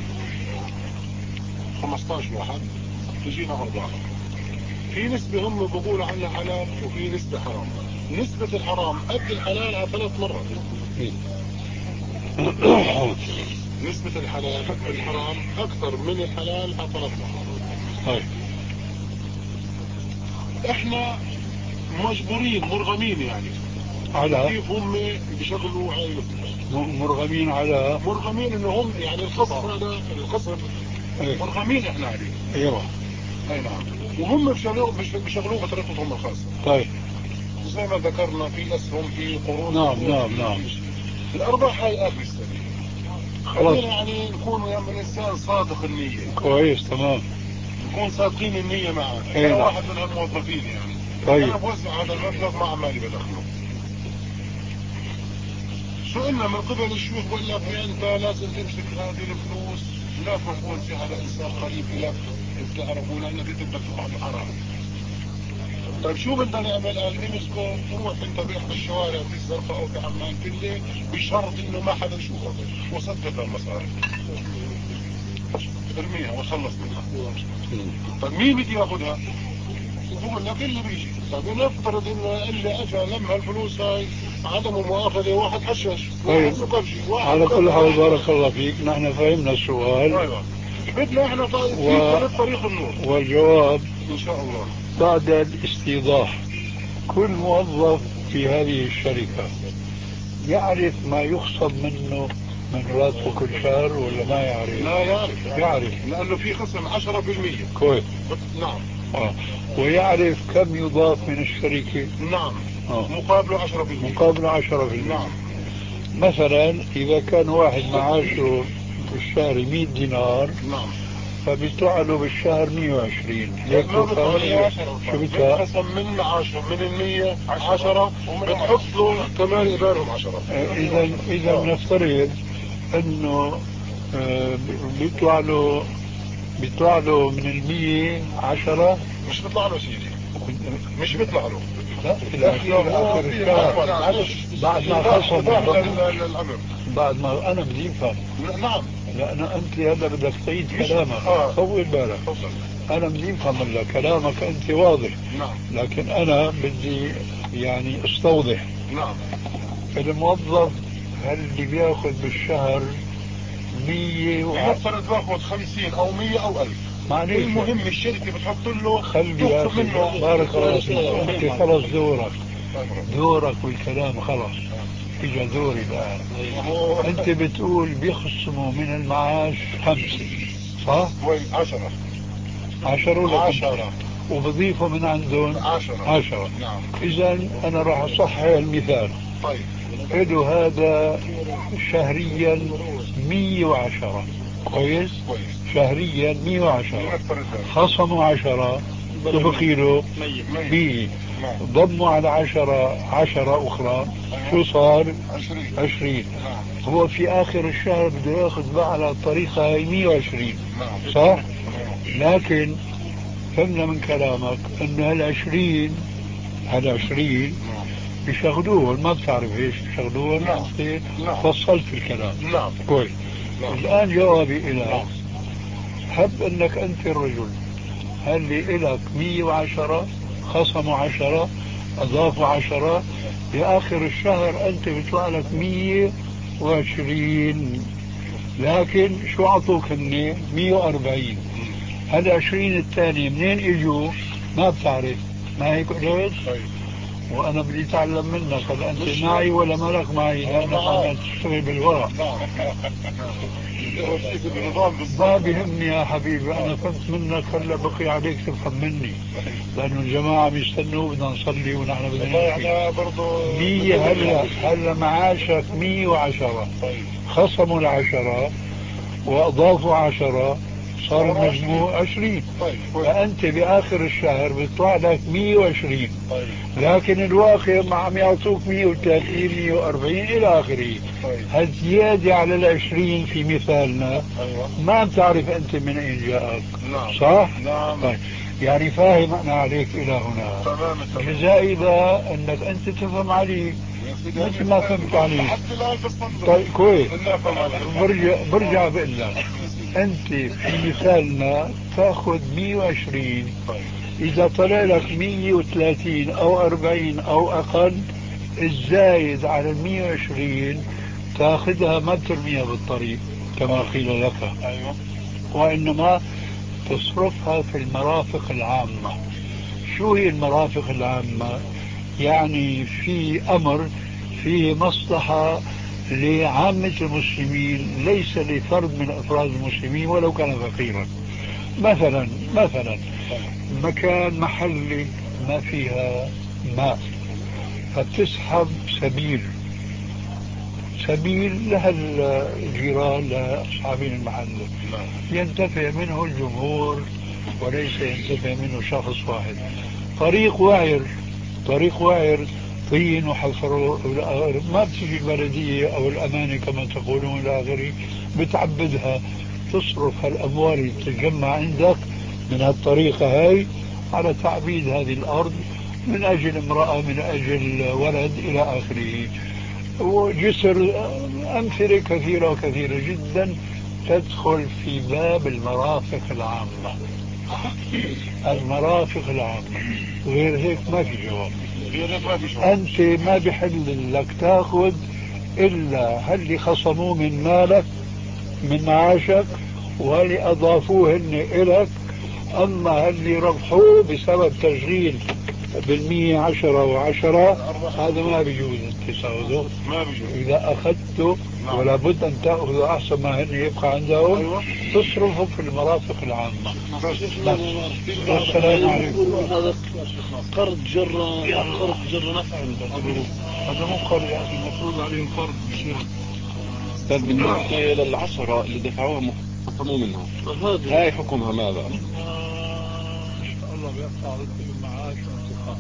خمسة عشر واحد، تجينا ارباح. في نسبة هم بيقولوا عنها حلال وفي نسبة حرام. نسبة الحرام قد الحلال على ثلاث مرات. نسبة الحلال الحرام اكثر من الحلال على ثلاث مرات. احنا مجبورين مرغمين يعني على كيف هم بيشغلوا هاي الفلوس. مرغمين على مرغمين ان هم يعني الخصم هذا الخصم مرغمين احنا عليه. ايوه. اي نعم. وهم بيشغلوه بيشغلوه بطريقتهم الخاصة. طيب. زي ما ذكرنا في اسهم في قروض. نعم نعم نعم. الارباح هاي اخر السنة. خلاص يعني نكون يا الانسان صادق النية. كويس تمام. نكون صادقين النية معه. ايه انا نعم. واحد من الموظفين يعني. طيب. انا بوزع هذا المبلغ مع مالي بدخله. سئلنا من قبل الشيوخ بقول لك انت لازم تمسك هذه الفلوس، لا تكون في هذا انسان قريب لك بتعرفوا لانك انت بدك تقع بحرام. طيب شو بدنا نعمل؟ قال امسكوا روح انت باحدى الشوارع في الزرقاء او في عمان في الليل بشرط انه ما حدا يشوفك وصدق المصاري. ارميها وخلص منها. طيب مين بده ياخذها؟ بقول لك اللي بيجي. طيب نفترض انه اللي اجى لما الفلوس هاي عدم مؤاخذة واحد حشش واحد سكرجي واحد. على كل حال بارك الله فيك، نحن فهمنا السؤال. ايوه. بدنا احنا طريق و... طريق النور. والجواب ان شاء الله بعد الاستيضاح. كل موظف في هذه الشركة يعرف ما يخصم منه من راتبه كل شهر ولا ما يعرف؟ لا يعرف. يعرف لانه في خصم عشرة بالمية. كويس. نعم. آه. ويعرف كم يضاف من الشركة. نعم. آه. مقابله عشرة بالمية. مقابله عشرة بالمية. نعم. مثلا إذا كان واحد معاشه بالشهر مئة دينار. نعم. فبيطلع له بالشهر مئة وعشرين. هيك ما بيطلع له شو بيطلع؟ بيتخصم من عشرة من المية عشرة بتحط له كمان يبالهم عشرة. إذا إذا نفترض إنه آه بيطلع له بيطلع له من المية عشرة. مش بيطلع له سيدي. مش بيطلع له. لا إلى آخر الشهر. بعد ما خصم الأمر. بعد ما أنا بدي أفهم. نعم. لأن أنت هذا بدك تعيد كلامك. طول بالك. أنا بدي أفهم لك كلامك أنت واضح. نعم. لكن أنا بدي يعني استوضح. نعم. الموظف هل اللي بياخذ بالشهر مية و... يفترض باخذ خمسين أو مية أو ألف. معليش. المهم الشركة بتحط له خلي يا أخي بارك الله فيك. أنت خلص دورك. دورك والكلام خلص. إجا دوري الآن. أنت بتقول بيخصموا من المعاش خمسة صح؟ وين عشرة. عشرة ولا عشرة. وبضيفوا من عندهم عشرة. عشرة. نعم. إذا أنا راح أصحح المثال. طيب. له هذا شهريا مية وعشرة. كويس؟ كويس. شهريا مية وعشرة. خصموا عشرة تبقي له مية. ضموا على عشرة عشرة أخرى. شو صار؟ عشرين. عشرين. هو في آخر الشهر بده ياخذ بقى على الطريقة هاي مية وعشرين. صح؟ لكن فهمنا من كلامك انه هالعشرين هالعشرين بيشغلوه ما بتعرف ايش بيشغلوه. نعم. انت نعم. فصلت في الكلام. نعم. كويس. نعم. الان جوابي الى نعم. هب انك انت الرجل، هل لي لك مية وعشرة، خصموا عشرة، اضافوا عشرة، باخر الشهر انت بيطلع لك مية وعشرين، لكن شو اعطوك هن؟ مية واربعين. هل عشرين الثاني منين اجوا؟ ما بتعرف. ما هيك قلت؟ طيب. وانا بدي اتعلم منك. هل انت معي ولا مالك معي؟ لانك عم تشتغل بالورق. ما بيهمني يا حبيبي، انا فهمت منك. هلا بقي عليك تفهم مني، لانه الجماعه بيستنوا بدنا نصلي ونحن بدنا نمشي. مية هلا هلا معاشك مية وعشرة، خصموا العشرة واضافوا عشرة، صار المجموع عشرين. فانت باخر الشهر بيطلع لك مية وعشرين، لكن الواقع ما عم يعطوك مية وثلاثين مية واربعين الى اخره. هالزياده على العشرين في مثالنا ما بتعرف انت من اين جاءك. صح؟ نعم. طيب. يعني فاهم انا عليك الى هنا. جزائي بقى انك انت تفهم علي مثل ما فهمت علي. طيب كويس. برجع برجع بقول لك، انت في مثالنا تاخذ مية وعشرين، اذا طلع لك مية وثلاثين او اربعين او اقل، الزايد على ال مية وعشرين تاخذها ما ترميها بالطريق كما قيل لك. ايوه. وانما تصرفها في المرافق العامة. شو هي المرافق العامة؟ يعني في امر فيه مصلحة لعامة المسلمين، ليس لفرد من افراد المسلمين ولو كان فقيرا. مثلا مثلا مكان محلي ما فيها ماء، فتسحب سبيل سبيل لهالجيران لاصحابين المحل، ينتفع منه الجمهور وليس ينتفع منه شخص واحد. طريق وعر طريق وعر طين وحفر إلى آخره، ما بتجي البلدية أو الأمانة كما تقولون إلى آخره بتعبدها، تصرف هالأموال اللي تتجمع عندك من هالطريقة هاي على تعبيد هذه الأرض من أجل امرأة، من أجل ولد إلى آخره. وجسر أمثلة كثيرة وكثيرة جدا تدخل في باب المرافق العامة. المرافق العامة غير هيك ما في جواب. أنت ما بحل لك تأخذ إلا هل خصموه من مالك من معاشك، وهل أضافوه هن إلك، أما هل ربحوه بسبب تشغيل بالمية عشرة وعشرة، هذا ما بيجوز أنت تأخذه. ما بيجوز. إذا أخذته ولا بد أن تأخذ أحسن ما هن يبقى عندهم. أيوة. تصرفه في المرافق العامة. والسلام عليكم. هذا قرض جر قرض جر نفع. هذا مو قرض يا أخي، المفروض عليهم قرض. طيب بالنسبة للعشرة اللي دفعوها خصموا منها، هاي حكمها ماذا؟ إن شاء الله بيقطع رتب معاش وانتقاء.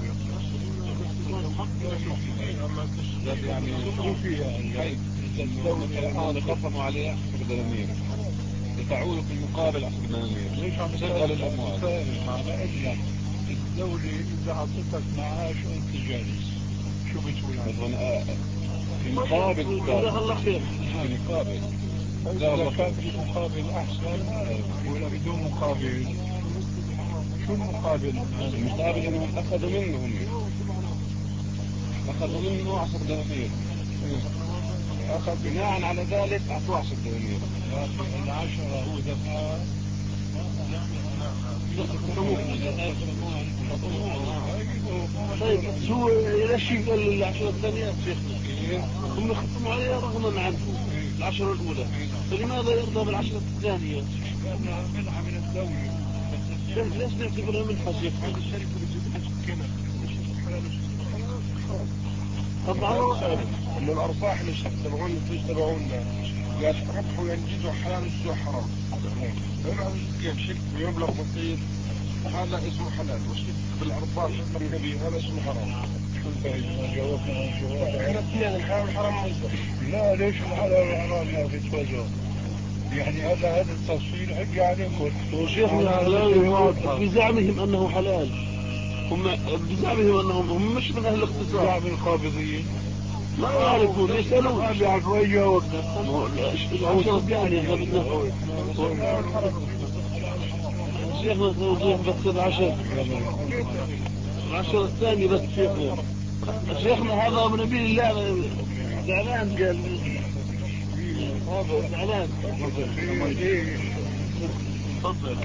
يعني شو فيها؟ هاي الدولة خصموا عليه عشر دنانير، دفعوا له في المقابل عشر دنانير. ليش عم تشغل الأموال؟ معنى إنك الدولة إذا أعطتك معاش وأنت جالس شو بتقول عنه؟ في مقابل جزاه الله خير. في مقابل. إذا كان في مقابل أحسن ولا بدون مقابل؟ شو المقابل؟ المقابل انهم اخذوا منه هم اخذوا منه عشر دنانير، اخذ بناء على ذلك اعطوه عشر دنانير. العشرة هو دفع. طيب شو ليش قال العشرة الثانية شيخنا؟ هم خصموا عليه رغما عنه العشرة الأولى، فلماذا يرضى بالعشرة الثانية؟ لأنها منحة من الدولة. ليش نعتبرها منحة شيخنا؟ الشركة بتجيب سكنها طبعا انه الارباح اللي تبعون الفلوس تبعونا يا ربحوا ينجزوا حلال ويجزوا حرام. كيف شيك بمبلغ بسيط هذا اسمه حلال، وشيك بالارباح مبلغ كبير هذا اسمه حرام. شو الفائدة؟ جاوبنا جواب. احنا اثنين الحلال والحرام مصدر. لا ليش الحلال والحرام يا أخي توجه؟ يعني هذا هذا التفصيل حجي عليكم. وشيخنا حلال بزعمهم أنه حلال. هم بزعمهم انهم هم مش من اهل الاختصاص. زعم القابضيين ما يعرفون يسألون. ما بيعرفوا يجاوبنا. العشرة الثانية شيخنا توضيح بس العشر العشرة الثانية بس شيخنا شيخنا هذا من نبي الله زعلان قال هذا زعلان. تفضل.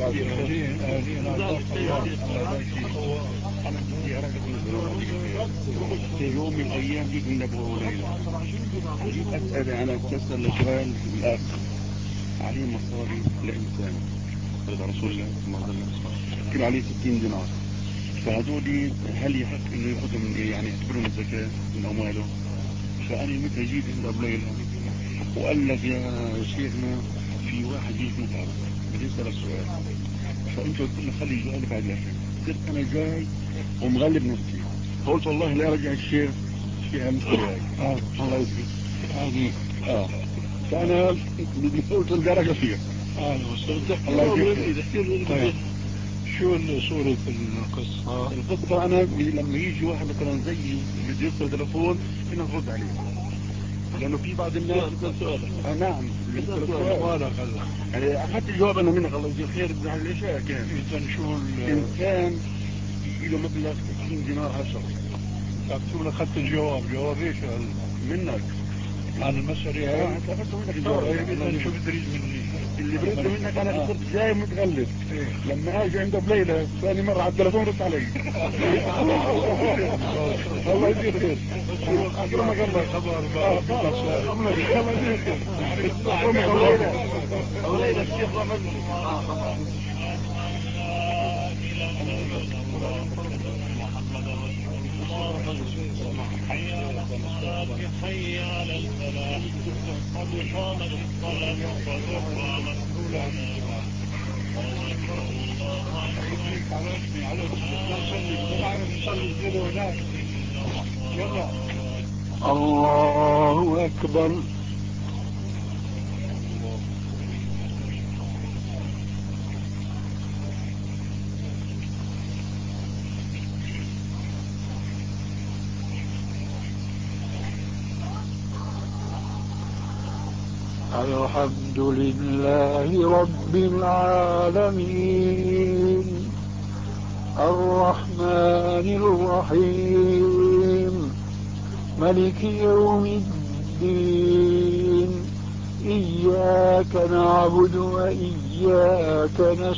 في يوم من الايام جيت من ابو هريره جيت اسال على كسر الاشغال الاخ عليه مصاري لانسان هذا رسول الله صلى الله عليه وسلم كل عليه ستين دينار فهذول هل يحق انه ياخذهم يعني يعتبرهم الزكاه من امواله؟ فانا متى جيت عند ابو ليلى وقال لك يا شيخنا في واحد جيت متعب بدي اسالك سؤال فانت قلت له خلي يجاوب بعد الاخر صرت انا جاي ومغلب نفسي قلت والله لا ارجع الشيخ فيها مشكله هاي اه الله يسلمك هذه اه فانا قلت الدرجه فيها اه الله يسلمك. طيب شو صورة القصة؟ القصة أنا لما يجي واحد مثلا زيي بده يتصل تلفون فينا نرد عليه لأنه في بعض الناس سؤال سؤال آه نعم سؤال يعني أخذت الجواب أنا منك الله يجزيك خير على الإشاء كان إذن شو إنسان له مبلغ ستين دينار هالشهر أكتب لك أخذت الجواب جواب إيش منك عن المسألة هاي؟ اه أخذت منك الجواب. إذن شو بتريد مني؟ اللي بريد منك أنا صرت جاي متغلب لما أجي عند بليلة ثاني مرة على التلفون رد علي. الله يجزيك خير. أكرمك الله. خبر الله يجزيك خير. أكرمك الله. أولئك الشيخ رمز حي على الصلاة حي على الفلاح قد قامت الصلاة وقد قامت الله أكبر. الحمد لله رب العالمين الرحمن الرحيم ملك يوم الدين إياك نعبد وإياك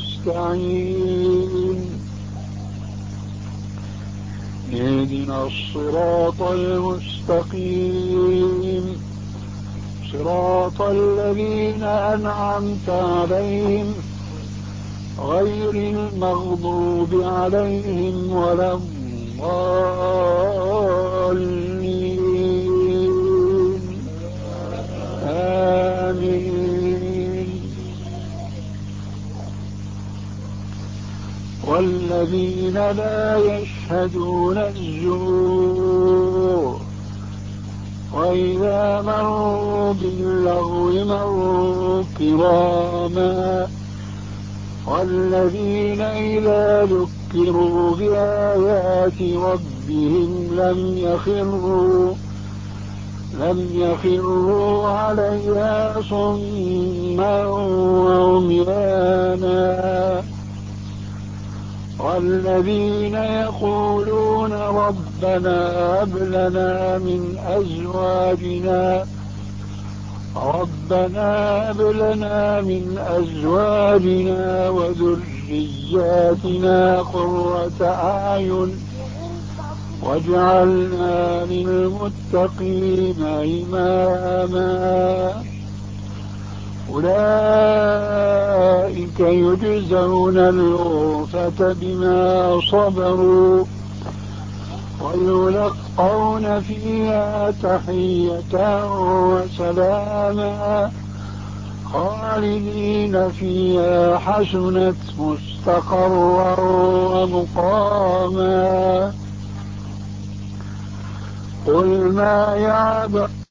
نستعين اهدنا الصراط المستقيم صراط الذين أنعمت عليهم غير المغضوب عليهم ولا الضالين آمين. والذين لا يشهدون الزور وإذا مروا باللغو مروا كراما والذين إذا ذكروا بآيات ربهم لم يخروا لم يخروا عليها صما وعميانا والذين يقولون ربنا هب لنا من أزواجنا ربنا هب لنا من أزواجنا وذرياتنا قرة أعين واجعلنا للمتقين إماما أولئك يجزون الغرفة بما صبروا ويلقون فيها تحية وسلاما خالدين فيها حسنت مستقرا ومقاما. قل ما يعبأ